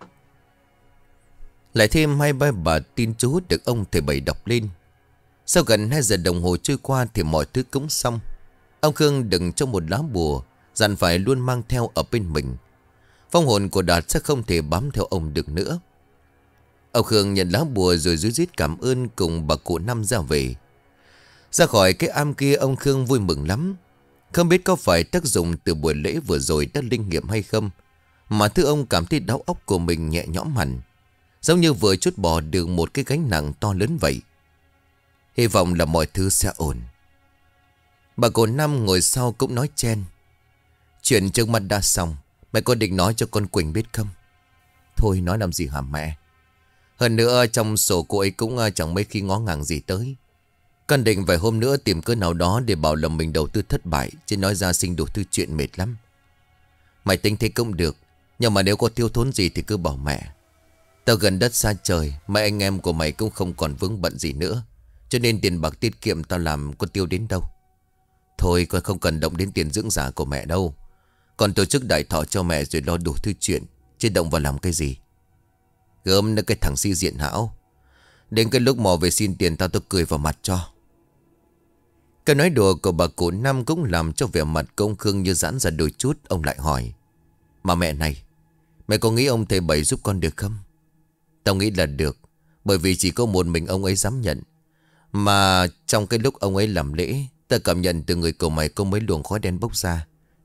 Lại thêm hai ba bà tin chú được ông thầy Bảy đọc lên. Sau gần hai giờ đồng hồ trôi qua thì mọi thứ cũng xong. Ông Khương đựng trong một lá bùa, dặn phải luôn mang theo ở bên mình. Vong hồn của Đạt sẽ không thể bám theo ông được nữa. Ông Khương nhận lá bùa rồi rúi rít cảm ơn, cùng bà cụ Năm ra về. Ra khỏi cái am kia, ông Khương vui mừng lắm. Không biết có phải tác dụng từ buổi lễ vừa rồi đã linh nghiệm hay không, mà thứ ông cảm thấy đau óc của mình nhẹ nhõm hẳn, giống như vừa trút bỏ được một cái gánh nặng to lớn vậy. Hy vọng là mọi thứ sẽ ổn. Bà cụ Năm ngồi sau cũng nói chen. Chuyện trước mắt đã xong, mẹ có định nói cho con Quỳnh biết không? Thôi nói làm gì hả mẹ? Hơn nữa trong sổ cô ấy cũng chẳng mấy khi ngó ngàng gì tới. Con định vài hôm nữa tìm cơ nào đó để bảo là mình đầu tư thất bại, chứ nói ra sinh đủ thứ chuyện mệt lắm. Mày tính thế cũng được, nhưng mà nếu có thiếu thốn gì thì cứ bảo mẹ. Tao gần đất xa trời, mấy anh em của mày cũng không còn vướng bận gì nữa, cho nên tiền bạc tiết kiệm tao làm có tiêu đến đâu. Thôi con không cần động đến tiền dưỡng giả của mẹ đâu. Còn tổ chức đại thọ cho mẹ rồi lo đủ thứ chuyện, chứ động vào làm cái gì. Gớm nó cái thằng si diện hão. Đến cái lúc mò về xin tiền tao tôi cười vào mặt cho. Cái nói đùa của bà cụ Năm cũng làm cho vẻ mặt của ông Khương như giãn ra đôi chút. Ông lại hỏi. Mà mẹ này, mẹ có nghĩ ông thầy Bảy giúp con được không? Tao nghĩ là được, bởi vì chỉ có một mình ông ấy dám nhận. Mà trong cái lúc ông ấy làm lễ, ta cảm nhận từ người của mày có mấy luồng khói đen bốc ra.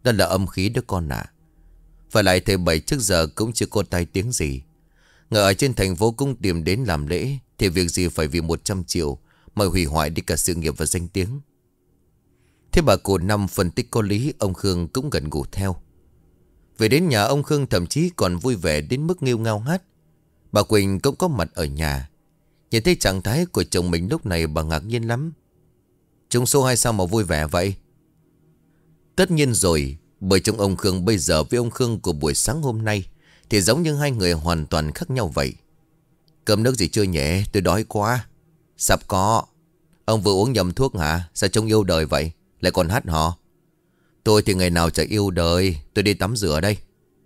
Đó là âm khí đứa con ạ. Và lại thầy Bảy trước giờ cũng chưa có tai tiếng gì. Ngờ ở trên thành phố cũng tìm đến làm lễ, thì việc gì phải vì một trăm triệu mà hủy hoại đi cả sự nghiệp và danh tiếng. Thế bà cụ Năm phân tích có lý, ông Khương cũng gần gù theo. Về đến nhà, ông Khương thậm chí còn vui vẻ đến mức nghêu ngao hát. Bà Quỳnh cũng có mặt ở nhà. Nhìn thấy trạng thái của chồng mình lúc này, bà ngạc nhiên lắm. Trúng số hay sao mà vui vẻ vậy? Tất nhiên rồi, bởi trong ông Khương bây giờ với ông Khương của buổi sáng hôm nay thì giống như hai người hoàn toàn khác nhau vậy. Cơm nước gì chưa nhỉ? Tôi đói quá. Sắp có. Ông vừa uống nhầm thuốc hả? Sao trông yêu đời vậy? Lại còn hát hò? Tôi thì ngày nào chả yêu đời. Tôi đi tắm rửa đây.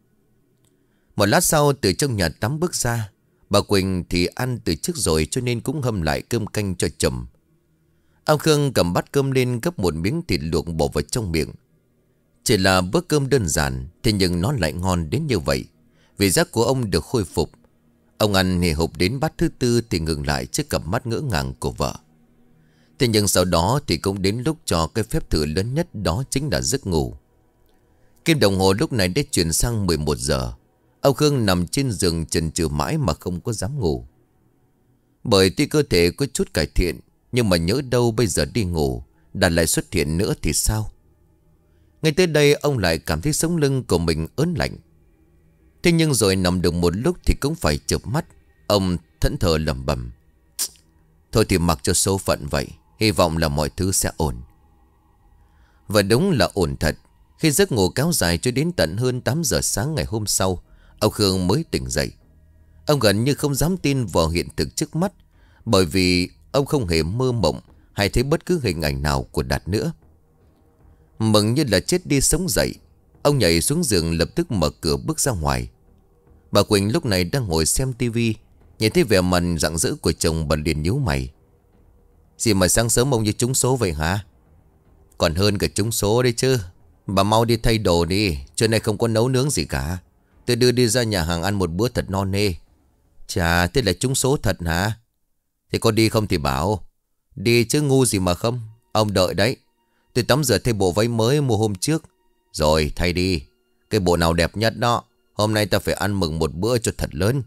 Một lát sau, từ trong nhà tắm bước ra. Bà Quỳnh thì ăn từ trước rồi, cho nên cũng hâm lại cơm canh cho chồng. Ông Khương cầm bát cơm lên, gấp một miếng thịt luộc bỏ vào trong miệng. Chỉ là bữa cơm đơn giản, thế nhưng nó lại ngon đến như vậy. Vị giác của ông được khôi phục. Ông ăn hì hục đến bát thứ tư thì ngừng lại trước cặp mắt ngỡ ngàng của vợ. Thế nhưng sau đó thì cũng đến lúc cho cái phép thử lớn nhất, đó chính là giấc ngủ. Kim đồng hồ lúc này đã chuyển sang mười một giờ. Ông Khương nằm trên giường chần chừ mãi mà không có dám ngủ. Bởi tuy cơ thể có chút cải thiện, nhưng mà nhỡ đâu bây giờ đi ngủ đã lại xuất hiện nữa thì sao? Ngay tới đây ông lại cảm thấy sống lưng của mình ớn lạnh. Thế nhưng rồi nằm được một lúc thì cũng phải chợp mắt. Ông thẫn thờ lẩm bẩm. Thôi thì mặc cho số phận vậy. Hy vọng là mọi thứ sẽ ổn. Và đúng là ổn thật. Khi giấc ngủ kéo dài cho đến tận hơn tám giờ sáng ngày hôm sau, ông Khương mới tỉnh dậy. Ông gần như không dám tin vào hiện thực trước mắt, bởi vì ông không hề mơ mộng hay thấy bất cứ hình ảnh nào của Đạt nữa. Mừng như là chết đi sống dậy, ông nhảy xuống giường lập tức mở cửa bước ra ngoài. Bà Quỳnh lúc này đang ngồi xem tivi, nhìn thấy vẻ mặt rạng rỡ của chồng, bà liền nhíu mày. Gì mà sáng sớm ông như trúng số vậy hả? Còn hơn cả trúng số đấy chứ. Bà mau đi thay đồ đi, trưa nay không có nấu nướng gì cả. Tôi đưa đi ra nhà hàng ăn một bữa thật non nê. Chà, thế là trúng số thật hả? Thì có đi không thì bảo. Đi chứ ngu gì mà không. Ông đợi đấy. Tôi tắm rửa thay bộ váy mới mua hôm trước. Rồi thay đi. Cái bộ nào đẹp nhất đó. Hôm nay ta phải ăn mừng một bữa cho thật lớn.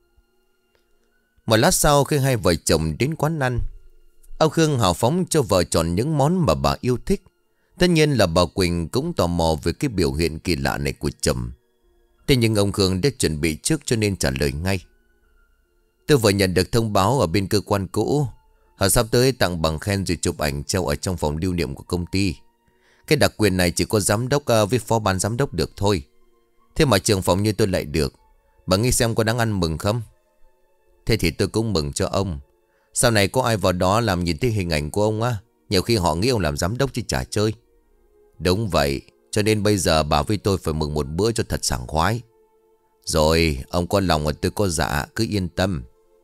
Một lát sau, khi hai vợ chồng đến quán ăn, ông Khương hào phóng cho vợ chọn những món mà bà yêu thích. Tất nhiên là bà Quỳnh cũng tò mò về cái biểu hiện kỳ lạ này của chồng. Thế nhưng ông Khương đã chuẩn bị trước cho nên trả lời ngay. Tôi vừa nhận được thông báo ở bên cơ quan cũ. Họ sắp tới tặng bằng khen rồi chụp ảnh treo ở trong phòng lưu niệm của công ty. Cái đặc quyền này chỉ có giám đốc với phó ban giám đốc được thôi. Thế mà trưởng phòng như tôi lại được. Bà nghĩ xem có đáng ăn mừng không? Thế thì tôi cũng mừng cho ông. Sau này có ai vào đó làm nhìn thấy hình ảnh của ông á, nhiều khi họ nghĩ ông làm giám đốc chứ chả chơi. Đúng vậy. Cho nên bây giờ bà với tôi phải mừng một bữa cho thật sảng khoái. Rồi ông có lòng và tôi có dạ, cứ yên tâm.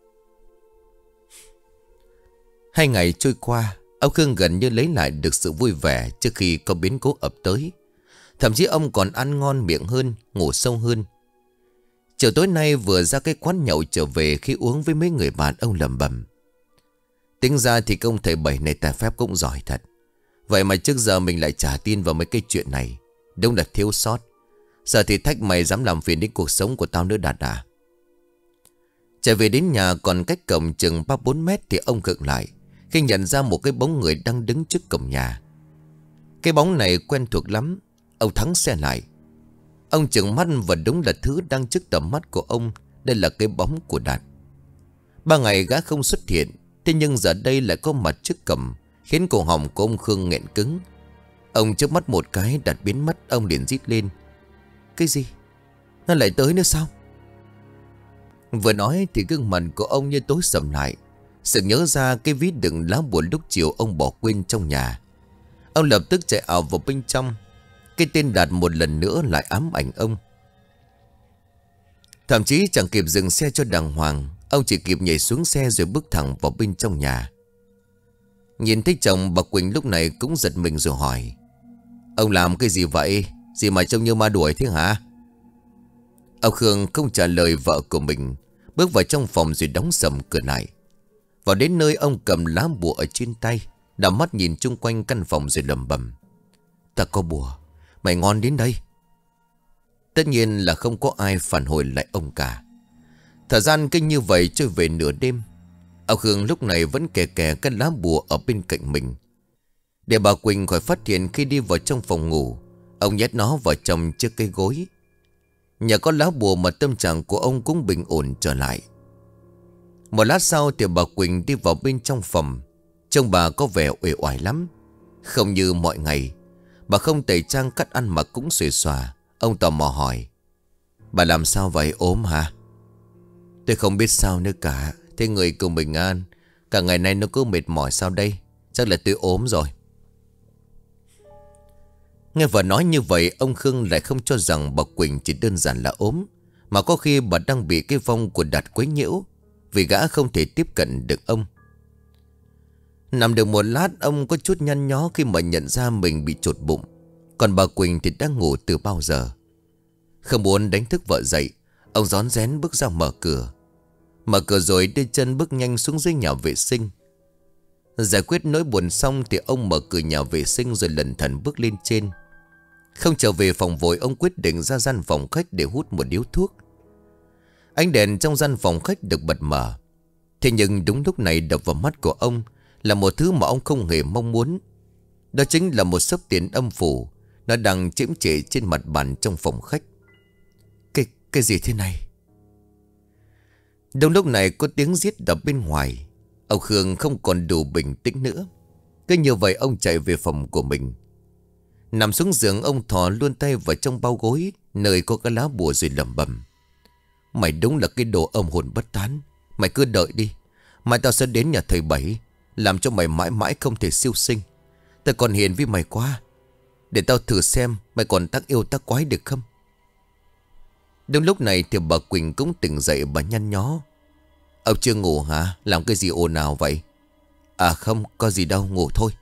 Hai ngày trôi qua, ông Khương gần như lấy lại được sự vui vẻ trước khi có biến cố ập tới. Thậm chí ông còn ăn ngon miệng hơn, ngủ sâu hơn. Chiều tối nay vừa ra cái quán nhậu trở về, khi uống với mấy người bạn, ông lẩm bẩm. Tính ra thì công thầy Bảy này tài phép cũng giỏi thật. Vậy mà trước giờ mình lại chả tin vào mấy cái chuyện này. Đúng là thiếu sót. Giờ thì thách mày dám làm phiền đến cuộc sống của tao nữa Đạt à. Trở về đến nhà còn cách cổng chừng ba bốn mét thì ông khựng lại khi nhận ra một cái bóng người đang đứng trước cổng nhà. Cái bóng này quen thuộc lắm. Ông thắng xe lại. Ông trừng mắt và đúng là thứ đang trước tầm mắt của ông. Đây là cái bóng của Đạt. Ba ngày gã không xuất hiện, thế nhưng giờ đây lại có mặt trước cổng, khiến cổ họng của ông Khương nghẹn cứng. Ông chớp mắt một cái, Đạt biến mất. Ông liền rít lên. Cái gì? Nó lại tới nữa sao? Vừa nói thì gương mặt của ông như tối sầm lại. Sự nhớ ra cái ví đựng lá bùa lúc chiều ông bỏ quên trong nhà. Ông lập tức chạy ảo vào bên trong. Cái tên Đạt một lần nữa lại ám ảnh ông. Thậm chí chẳng kịp dừng xe cho đàng hoàng, ông chỉ kịp nhảy xuống xe rồi bước thẳng vào bên trong nhà. Nhìn thấy chồng, bà Quỳnh lúc này cũng giật mình rồi hỏi. Ông làm cái gì vậy? Gì mà trông như ma đuổi thế hả? Ông Khương không trả lời vợ của mình, bước vào trong phòng rồi đóng sầm cửa lại. Vào đến nơi, ông cầm lá bùa ở trên tay, đảo mắt nhìn chung quanh căn phòng rồi lẩm bẩm. Ta có bùa, Mày ngon đến đây. Tất nhiên là không có ai phản hồi lại ông cả. Thời gian cứ như vậy trôi về nửa đêm. Ông Khương lúc này vẫn kè kè cái lá bùa ở bên cạnh mình. Để bà Quỳnh khỏi phát hiện khi đi vào trong phòng ngủ, ông nhét nó vào trong chiếc cây gối. Nhờ có lá bùa mà tâm trạng của ông cũng bình ổn trở lại. Một lát sau thì bà Quỳnh đi vào bên trong phòng. Trông bà có vẻ uể oải lắm. Không như mọi ngày. Bà không tẩy trang cắt ăn mà cũng xuề xòa. Ông tò mò hỏi: bà làm sao vậy, ốm hả? Tôi không biết sao nữa cả. Thế người cùng bình an, cả ngày nay nó cứ mệt mỏi sao đây? Chắc là tôi ốm rồi. Nghe vợ nói như vậy, ông Khương lại không cho rằng bà Quỳnh chỉ đơn giản là ốm, mà có khi bà đang bị cái vong của Đạt quấy nhiễu, vì gã không thể tiếp cận được ông. Nằm được một lát, ông có chút nhăn nhó khi mà nhận ra mình bị chột bụng. Còn bà Quỳnh thì đang ngủ từ bao giờ. Không muốn đánh thức vợ dậy, ông rón rén bước ra mở cửa. Mở cửa rồi đưa chân bước nhanh xuống dưới nhà vệ sinh. Giải quyết nỗi buồn xong thì ông mở cửa nhà vệ sinh rồi lẩn thẩn bước lên trên. Không trở về phòng vội, ông quyết định ra gian phòng khách để hút một điếu thuốc. Ánh đèn trong gian phòng khách được bật mở. Thế nhưng đúng lúc này đập vào mắt của ông là một thứ mà ông không hề mong muốn. Đó chính là một xấp tiền âm phủ. Nó đang chiếm trệ trên mặt bàn trong phòng khách. Cái, cái gì thế này? Đúng lúc này có tiếng giết đập bên ngoài. Ông Khương không còn đủ bình tĩnh nữa. Cứ như vậy ông chạy về phòng của mình. Nằm xuống giường, ông thò luôn tay vào trong bao gối nơi có cái lá bùa rồi lẩm bẩm: mày đúng là cái đồ âm hồn bất tán. Mày cứ đợi đi, mai tao sẽ đến nhà thầy Bảy, làm cho mày mãi mãi không thể siêu sinh. Tao còn hiền với mày quá. Để tao thử xem mày còn tác yêu tác quái được không. Đúng lúc này thì bà Quỳnh cũng tỉnh dậy, bà nhăn nhó: ông chưa ngủ hả? Làm cái gì ồn ào vậy? À không, có gì đâu, ngủ thôi.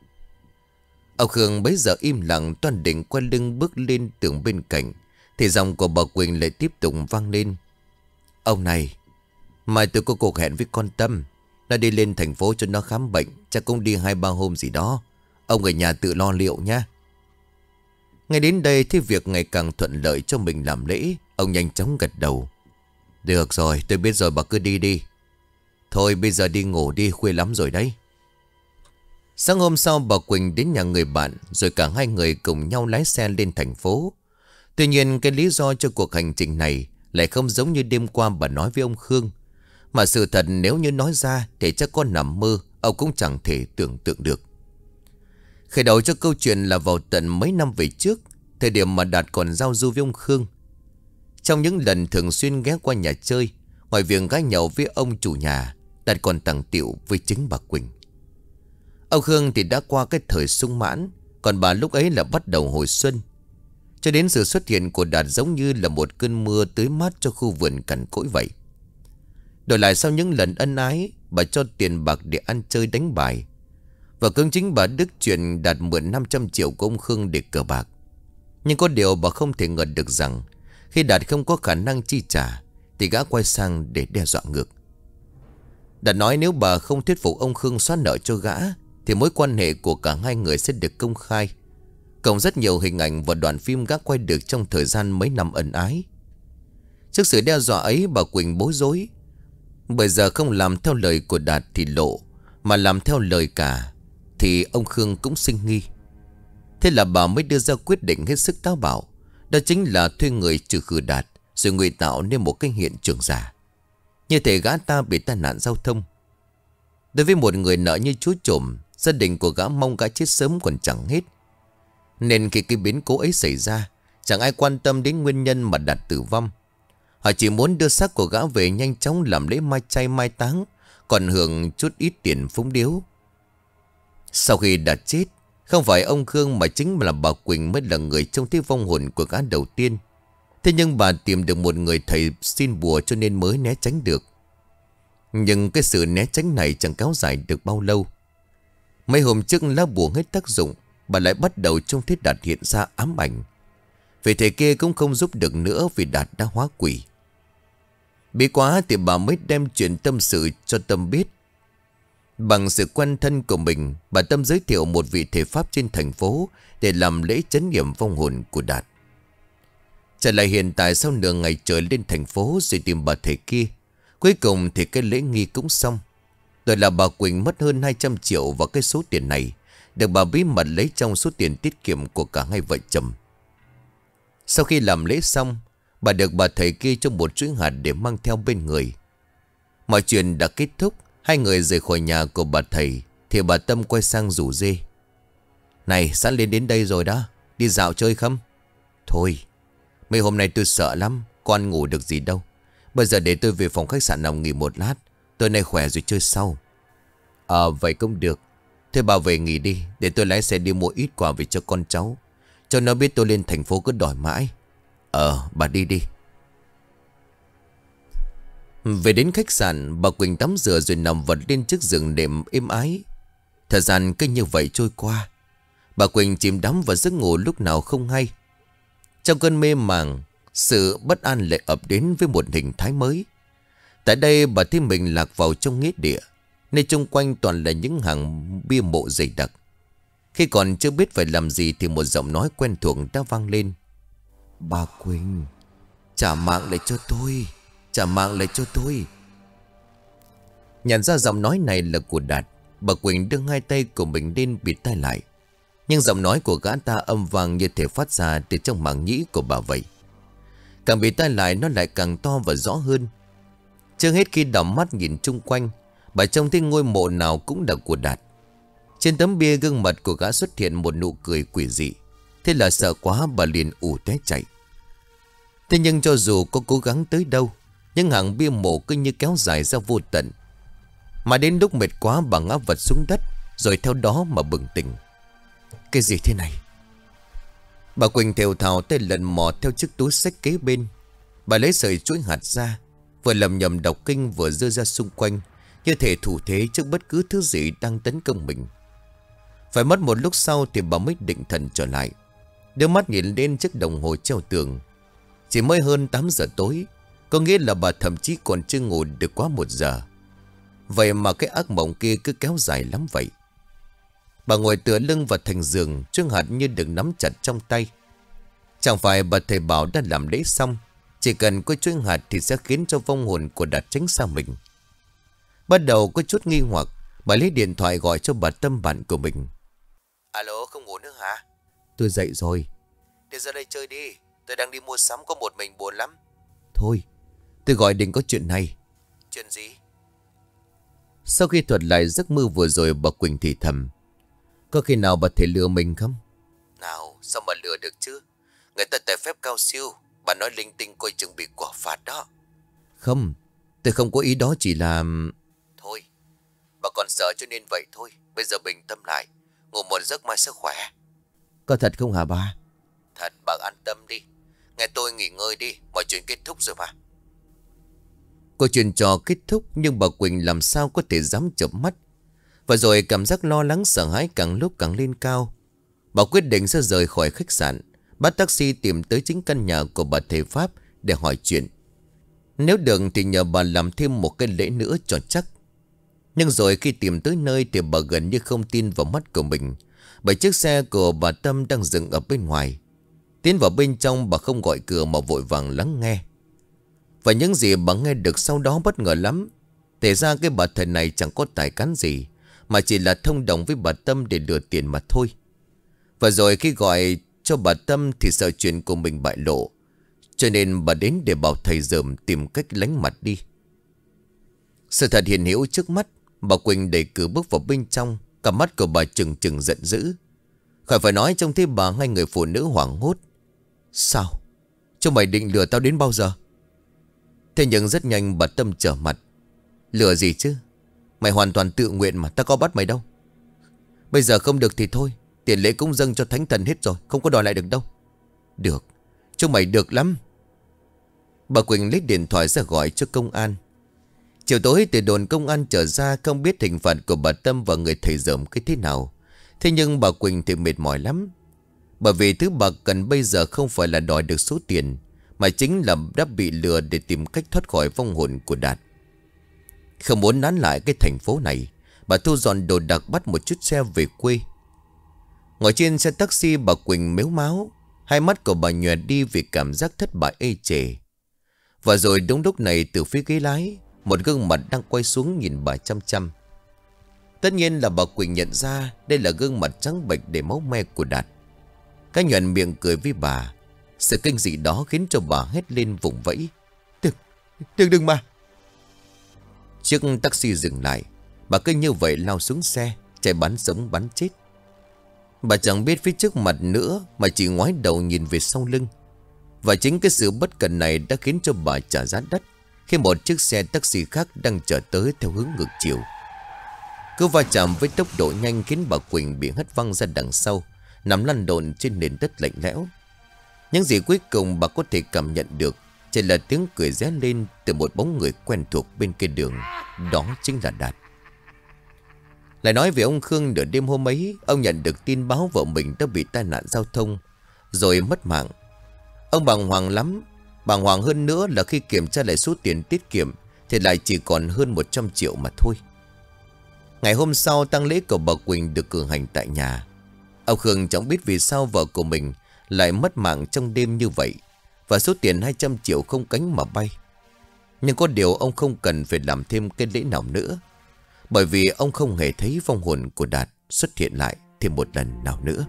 Ông Khương bấy giờ im lặng, toan định quay lưng bước lên tường bên cạnh, thì giọng của bà Quỳnh lại tiếp tục vang lên: ông này, mai tôi có cuộc hẹn với con Tâm. Nó đi lên thành phố cho nó khám bệnh, chắc cũng đi hai ba hôm gì đó. Ông ở nhà tự lo liệu nha. Ngay đến đây thì việc ngày càng thuận lợi cho mình làm lễ. Ông nhanh chóng gật đầu: được rồi, tôi biết rồi, bà cứ đi đi. Thôi bây giờ đi ngủ đi, khuya lắm rồi đấy. Sáng hôm sau bà Quỳnh đến nhà người bạn, rồi cả hai người cùng nhau lái xe lên thành phố. Tuy nhiên cái lý do cho cuộc hành trình này lại không giống như đêm qua bà nói với ông Khương. Mà sự thật nếu như nói ra thì chắc có nằm mơ, ông cũng chẳng thể tưởng tượng được. Khởi đầu cho câu chuyện là vào tận mấy năm về trước, thời điểm mà Đạt còn giao du với ông Khương. Trong những lần thường xuyên ghé qua nhà chơi, ngoài việc gái nhậu với ông chủ nhà, Đạt còn tàng tiệu với chính bà Quỳnh. Ông Khương thì đã qua cái thời sung mãn, còn bà lúc ấy là bắt đầu hồi xuân. Cho đến sự xuất hiện của Đạt giống như là một cơn mưa tưới mát cho khu vườn cằn cỗi vậy. Đổi lại sau những lần ân ái, bà cho tiền bạc để ăn chơi đánh bài. Và cũng chính bà Đức chuyện Đạt mượn năm trăm triệu của ông Khương để cờ bạc. Nhưng có điều bà không thể ngờ được rằng khi Đạt không có khả năng chi trả thì gã quay sang để đe dọa ngược. Đạt nói nếu bà không thuyết phục ông Khương xóa nợ cho gã thì mối quan hệ của cả hai người sẽ được công khai. Cộng rất nhiều hình ảnh và đoạn phim gã quay được trong thời gian mấy năm ân ái. Trước sự đe dọa ấy, bà Quỳnh bối rối. Bây giờ không làm theo lời của Đạt thì lộ, mà làm theo lời cả thì ông Khương cũng sinh nghi. Thế là bà mới đưa ra quyết định hết sức táo bạo. Đó chính là thuê người trừ khử Đạt, rồi ngụy tạo nên một cái hiện trường giả, như thể gã ta bị tai nạn giao thông. Đối với một người nợ như chú trộm, gia đình của gã mong gã chết sớm còn chẳng hết. Nên khi cái biến cố ấy xảy ra, chẳng ai quan tâm đến nguyên nhân mà Đạt tử vong. Họ chỉ muốn đưa xác của gã về nhanh chóng làm lễ mai chay mai táng, còn hưởng chút ít tiền phúng điếu. Sau khi Đạt chết, không phải ông Khương mà chính là bà Quỳnh mới là người trông thấy vong hồn của gã đầu tiên. Thế nhưng bà tìm được một người thầy xin bùa cho nên mới né tránh được. Nhưng cái sự né tránh này chẳng kéo dài được bao lâu. Mấy hôm trước lá bùa hết tác dụng, bà lại bắt đầu trông thấy Đạt hiện ra ám ảnh. Vì thầy kia cũng không giúp được nữa vì Đạt đã hóa quỷ. Bí quá thì bà mới đem chuyện tâm sự cho Tâm biết. Bằng sự quan thân của mình, bà Tâm giới thiệu một vị thầy Pháp trên thành phố để làm lễ trấn nghiệm vong hồn của Đạt. Trở lại hiện tại, sau nửa ngày trời lên thành phố rồi tìm bà thầy kia, cuối cùng thì cái lễ nghi cũng xong. Rồi là bà Quỳnh mất hơn hai trăm triệu vào cái số tiền này, được bà bí mật lấy trong số tiền tiết kiệm của cả hai vợ chồng. Sau khi làm lễ xong, bà được bà thầy kia cho một chuỗi hạt để mang theo bên người. Mọi chuyện đã kết thúc. Hai người rời khỏi nhà của bà thầy thì bà Tâm quay sang rủ dê. Này, sẵn lên đến đây rồi đó, đi dạo chơi không? Thôi, mấy hôm nay tôi sợ lắm, con ngủ được gì đâu. Bây giờ để tôi về phòng khách sạn nào nghỉ một lát, tối nay khỏe rồi chơi sau. Ờ vậy cũng được. Thế bà về nghỉ đi, để tôi lái xe đi mua ít quà về cho con cháu, cho nó biết tôi lên thành phố cứ đòi mãi. Ờ bà đi đi. Về đến khách sạn, bà Quỳnh tắm rửa rồi nằm vật lên chiếc giường đệm êm ái. Thời gian cứ như vậy trôi qua. Bà Quỳnh chìm đắm vào giấc ngủ lúc nào không hay. Trong cơn mê màng, sự bất an lại ập đến với một hình thái mới. Tại đây bà thấy mình lạc vào trong nghĩa địa, nơi chung quanh toàn là những hàng bia mộ dày đặc. Khi còn chưa biết phải làm gì thì một giọng nói quen thuộc đã vang lên. Bà Quỳnh, trả mạng lại cho tôi, trả mạng lại cho tôi. Nhận ra giọng nói này là của Đạt, bà Quỳnh đưa hai tay của mình lên bịt tai lại. Nhưng giọng nói của gã ta âm vang như thể phát ra từ trong màng nhĩ của bà vậy. Càng bịt tai lại nó lại càng to và rõ hơn. Chưa hết khi đảo mắt nhìn chung quanh, bà trông thấy ngôi mộ nào cũng là của Đạt. Trên tấm bia gương mặt của gã xuất hiện một nụ cười quỷ dị. Thế là sợ quá bà liền ù té chạy. Thế nhưng cho dù có cố gắng tới đâu, những hàng bia mộ cứ như kéo dài ra vô tận. Mà đến lúc mệt quá bà ngã vật xuống đất, rồi theo đó mà bừng tỉnh. Cái gì thế này? Bà Quỳnh thều thào tay lần mò theo chiếc túi xách kế bên. Bà lấy sợi chuỗi hạt ra, vừa lầm nhầm đọc kinh vừa dơ ra xung quanh, như thể thủ thế trước bất cứ thứ gì đang tấn công mình. Phải mất một lúc sau thì bà mới định thần trở lại, đưa mắt nhìn lên chiếc đồng hồ treo tường. Chỉ mới hơn tám giờ tối, có nghĩa là bà thậm chí còn chưa ngủ được quá một giờ. Vậy mà cái ác mộng kia cứ kéo dài lắm vậy. Bà ngồi tựa lưng vào thành giường, chuỗi hạt như được nắm chặt trong tay. Chẳng phải bà thầy bảo đã làm lễ xong, chỉ cần có chuỗi hạt thì sẽ khiến cho vong hồn của Đạt tránh xa mình. Bắt đầu có chút nghi hoặc, bà lấy điện thoại gọi cho bà Tâm bạn của mình. Alo, không ngủ nữa hả? Tôi dậy rồi. Đi ra đây chơi đi, tôi đang đi mua sắm có một mình buồn lắm. Thôi, tôi gọi định có chuyện này. Chuyện gì? Sau khi thuật lại giấc mơ vừa rồi, bà Quỳnh thì thầm. Có khi nào bà thể lừa mình không? Nào, sao mà lừa được chứ? Người ta tài phép cao siêu, bà nói linh tinh coi chừng bị quả phạt đó. Không, tôi không có ý đó, chỉ là... Thôi, bà còn sợ cho nên vậy thôi. Bây giờ bình tâm lại, ngủ một giấc mai sẽ khỏe. Có thật không hả bà? Thật, bà an tâm đi. Nghe tôi nghỉ ngơi đi, mọi chuyện kết thúc rồi mà. Câu chuyện trò kết thúc, nhưng bà Quỳnh làm sao có thể dám chợp mắt. Và rồi cảm giác lo lắng sợ hãi càng lúc càng lên cao. Bà quyết định sẽ rời khỏi khách sạn, bắt taxi tìm tới chính căn nhà của bà thầy Pháp để hỏi chuyện. Nếu được thì nhờ bà làm thêm một cái lễ nữa cho chắc. Nhưng rồi khi tìm tới nơi thì bà gần như không tin vào mắt của mình, bởi chiếc xe của bà Tâm đang dừng ở bên ngoài. Tiến vào bên trong, bà không gọi cửa mà vội vàng lắng nghe. Và những gì bà nghe được sau đó bất ngờ lắm. Thế ra cái bà thầy này chẳng có tài cán gì, mà chỉ là thông đồng với bà Tâm để lừa tiền mà thôi. Và rồi khi gọi cho bà Tâm thì sợ chuyện của mình bại lộ, cho nên bà đến để bảo thầy dởm tìm cách lánh mặt đi. Sự thật hiện hữu trước mắt, bà Quỳnh đẩy cửa bước vào bên trong. Cả mắt của bà trừng trừng giận dữ. Khỏi phải nói, trông thấy bà hai người phụ nữ hoảng hốt. Sao? Chúng mày định lừa tao đến bao giờ? Thế nhưng rất nhanh bà Tâm trở mặt. Lừa gì chứ? Mày hoàn toàn tự nguyện mà, tao có bắt mày đâu. Bây giờ không được thì thôi, tiền lễ cũng dâng cho thánh thần hết rồi, không có đòi lại được đâu. Được, chúng mày được lắm. Bà Quỳnh lấy điện thoại ra gọi cho công an. Chiều tối từ đồn công an trở ra, không biết hình phạt của bà Tâm và người thầy dởm cái thế nào. Thế nhưng bà Quỳnh thì mệt mỏi lắm. Bởi vì thứ bà cần bây giờ không phải là đòi được số tiền, mà chính là đã bị lừa để tìm cách thoát khỏi vong hồn của Đạt. Không muốn nán lại cái thành phố này, Bà thu dọn đồ đạc bắt một chiếc xe về quê. Ngồi trên xe taxi bà Quỳnh mếu máo. Hai mắt của bà nhòe đi vì cảm giác thất bại ê chề. Và rồi đúng lúc này từ phía ghế lái, một gương mặt đang quay xuống nhìn bà chăm chăm. Tất nhiên là bà Quỳnh nhận ra đây là gương mặt trắng bệch để máu me của Đạt. Cái nhoẻn miệng cười với bà. Sự kinh dị đó khiến cho bà hét lên vùng vẫy. Đừng, đừng, đừng mà. Chiếc taxi dừng lại. Bà cứ như vậy lao xuống xe, chạy bắn sống bắn chết. Bà chẳng biết phía trước mặt nữa mà chỉ ngoái đầu nhìn về sau lưng. Và chính cái sự bất cẩn này đã khiến cho bà trả giá đắt khi một chiếc xe taxi khác đang chở tới theo hướng ngược chiều. Cứ va chạm với tốc độ nhanh khiến bà Quỳnh bị hất văng ra đằng sau, nằm lăn lộn trên nền đất lạnh lẽo. Những gì cuối cùng bà có thể cảm nhận được chỉ là tiếng cười ré lên từ một bóng người quen thuộc bên kia đường. Đó chính là Đạt. Lại nói về ông Khương, nửa đêm hôm ấy, ông nhận được tin báo vợ mình đã bị tai nạn giao thông rồi mất mạng. Ông bàng hoàng lắm. Bàng hoàng hơn nữa là khi kiểm tra lại số tiền tiết kiệm thì lại chỉ còn hơn một trăm triệu mà thôi. Ngày hôm sau, tang lễ của bà Quỳnh được cử hành tại nhà. Ông Khương chẳng biết vì sao vợ của mình lại mất mạng trong đêm như vậy, và số tiền hai trăm triệu không cánh mà bay. Nhưng có điều ông không cần phải làm thêm cái lễ nào nữa, bởi vì ông không hề thấy vong hồn của Đạt xuất hiện lại thêm một lần nào nữa.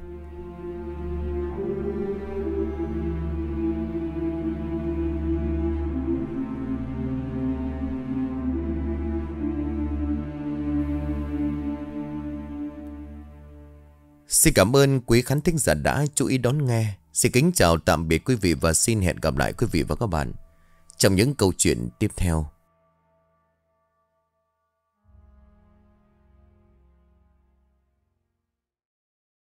Xin cảm ơn quý khán thính giả đã chú ý đón nghe. Xin kính chào tạm biệt quý vị và xin hẹn gặp lại quý vị và các bạn trong những câu chuyện tiếp theo.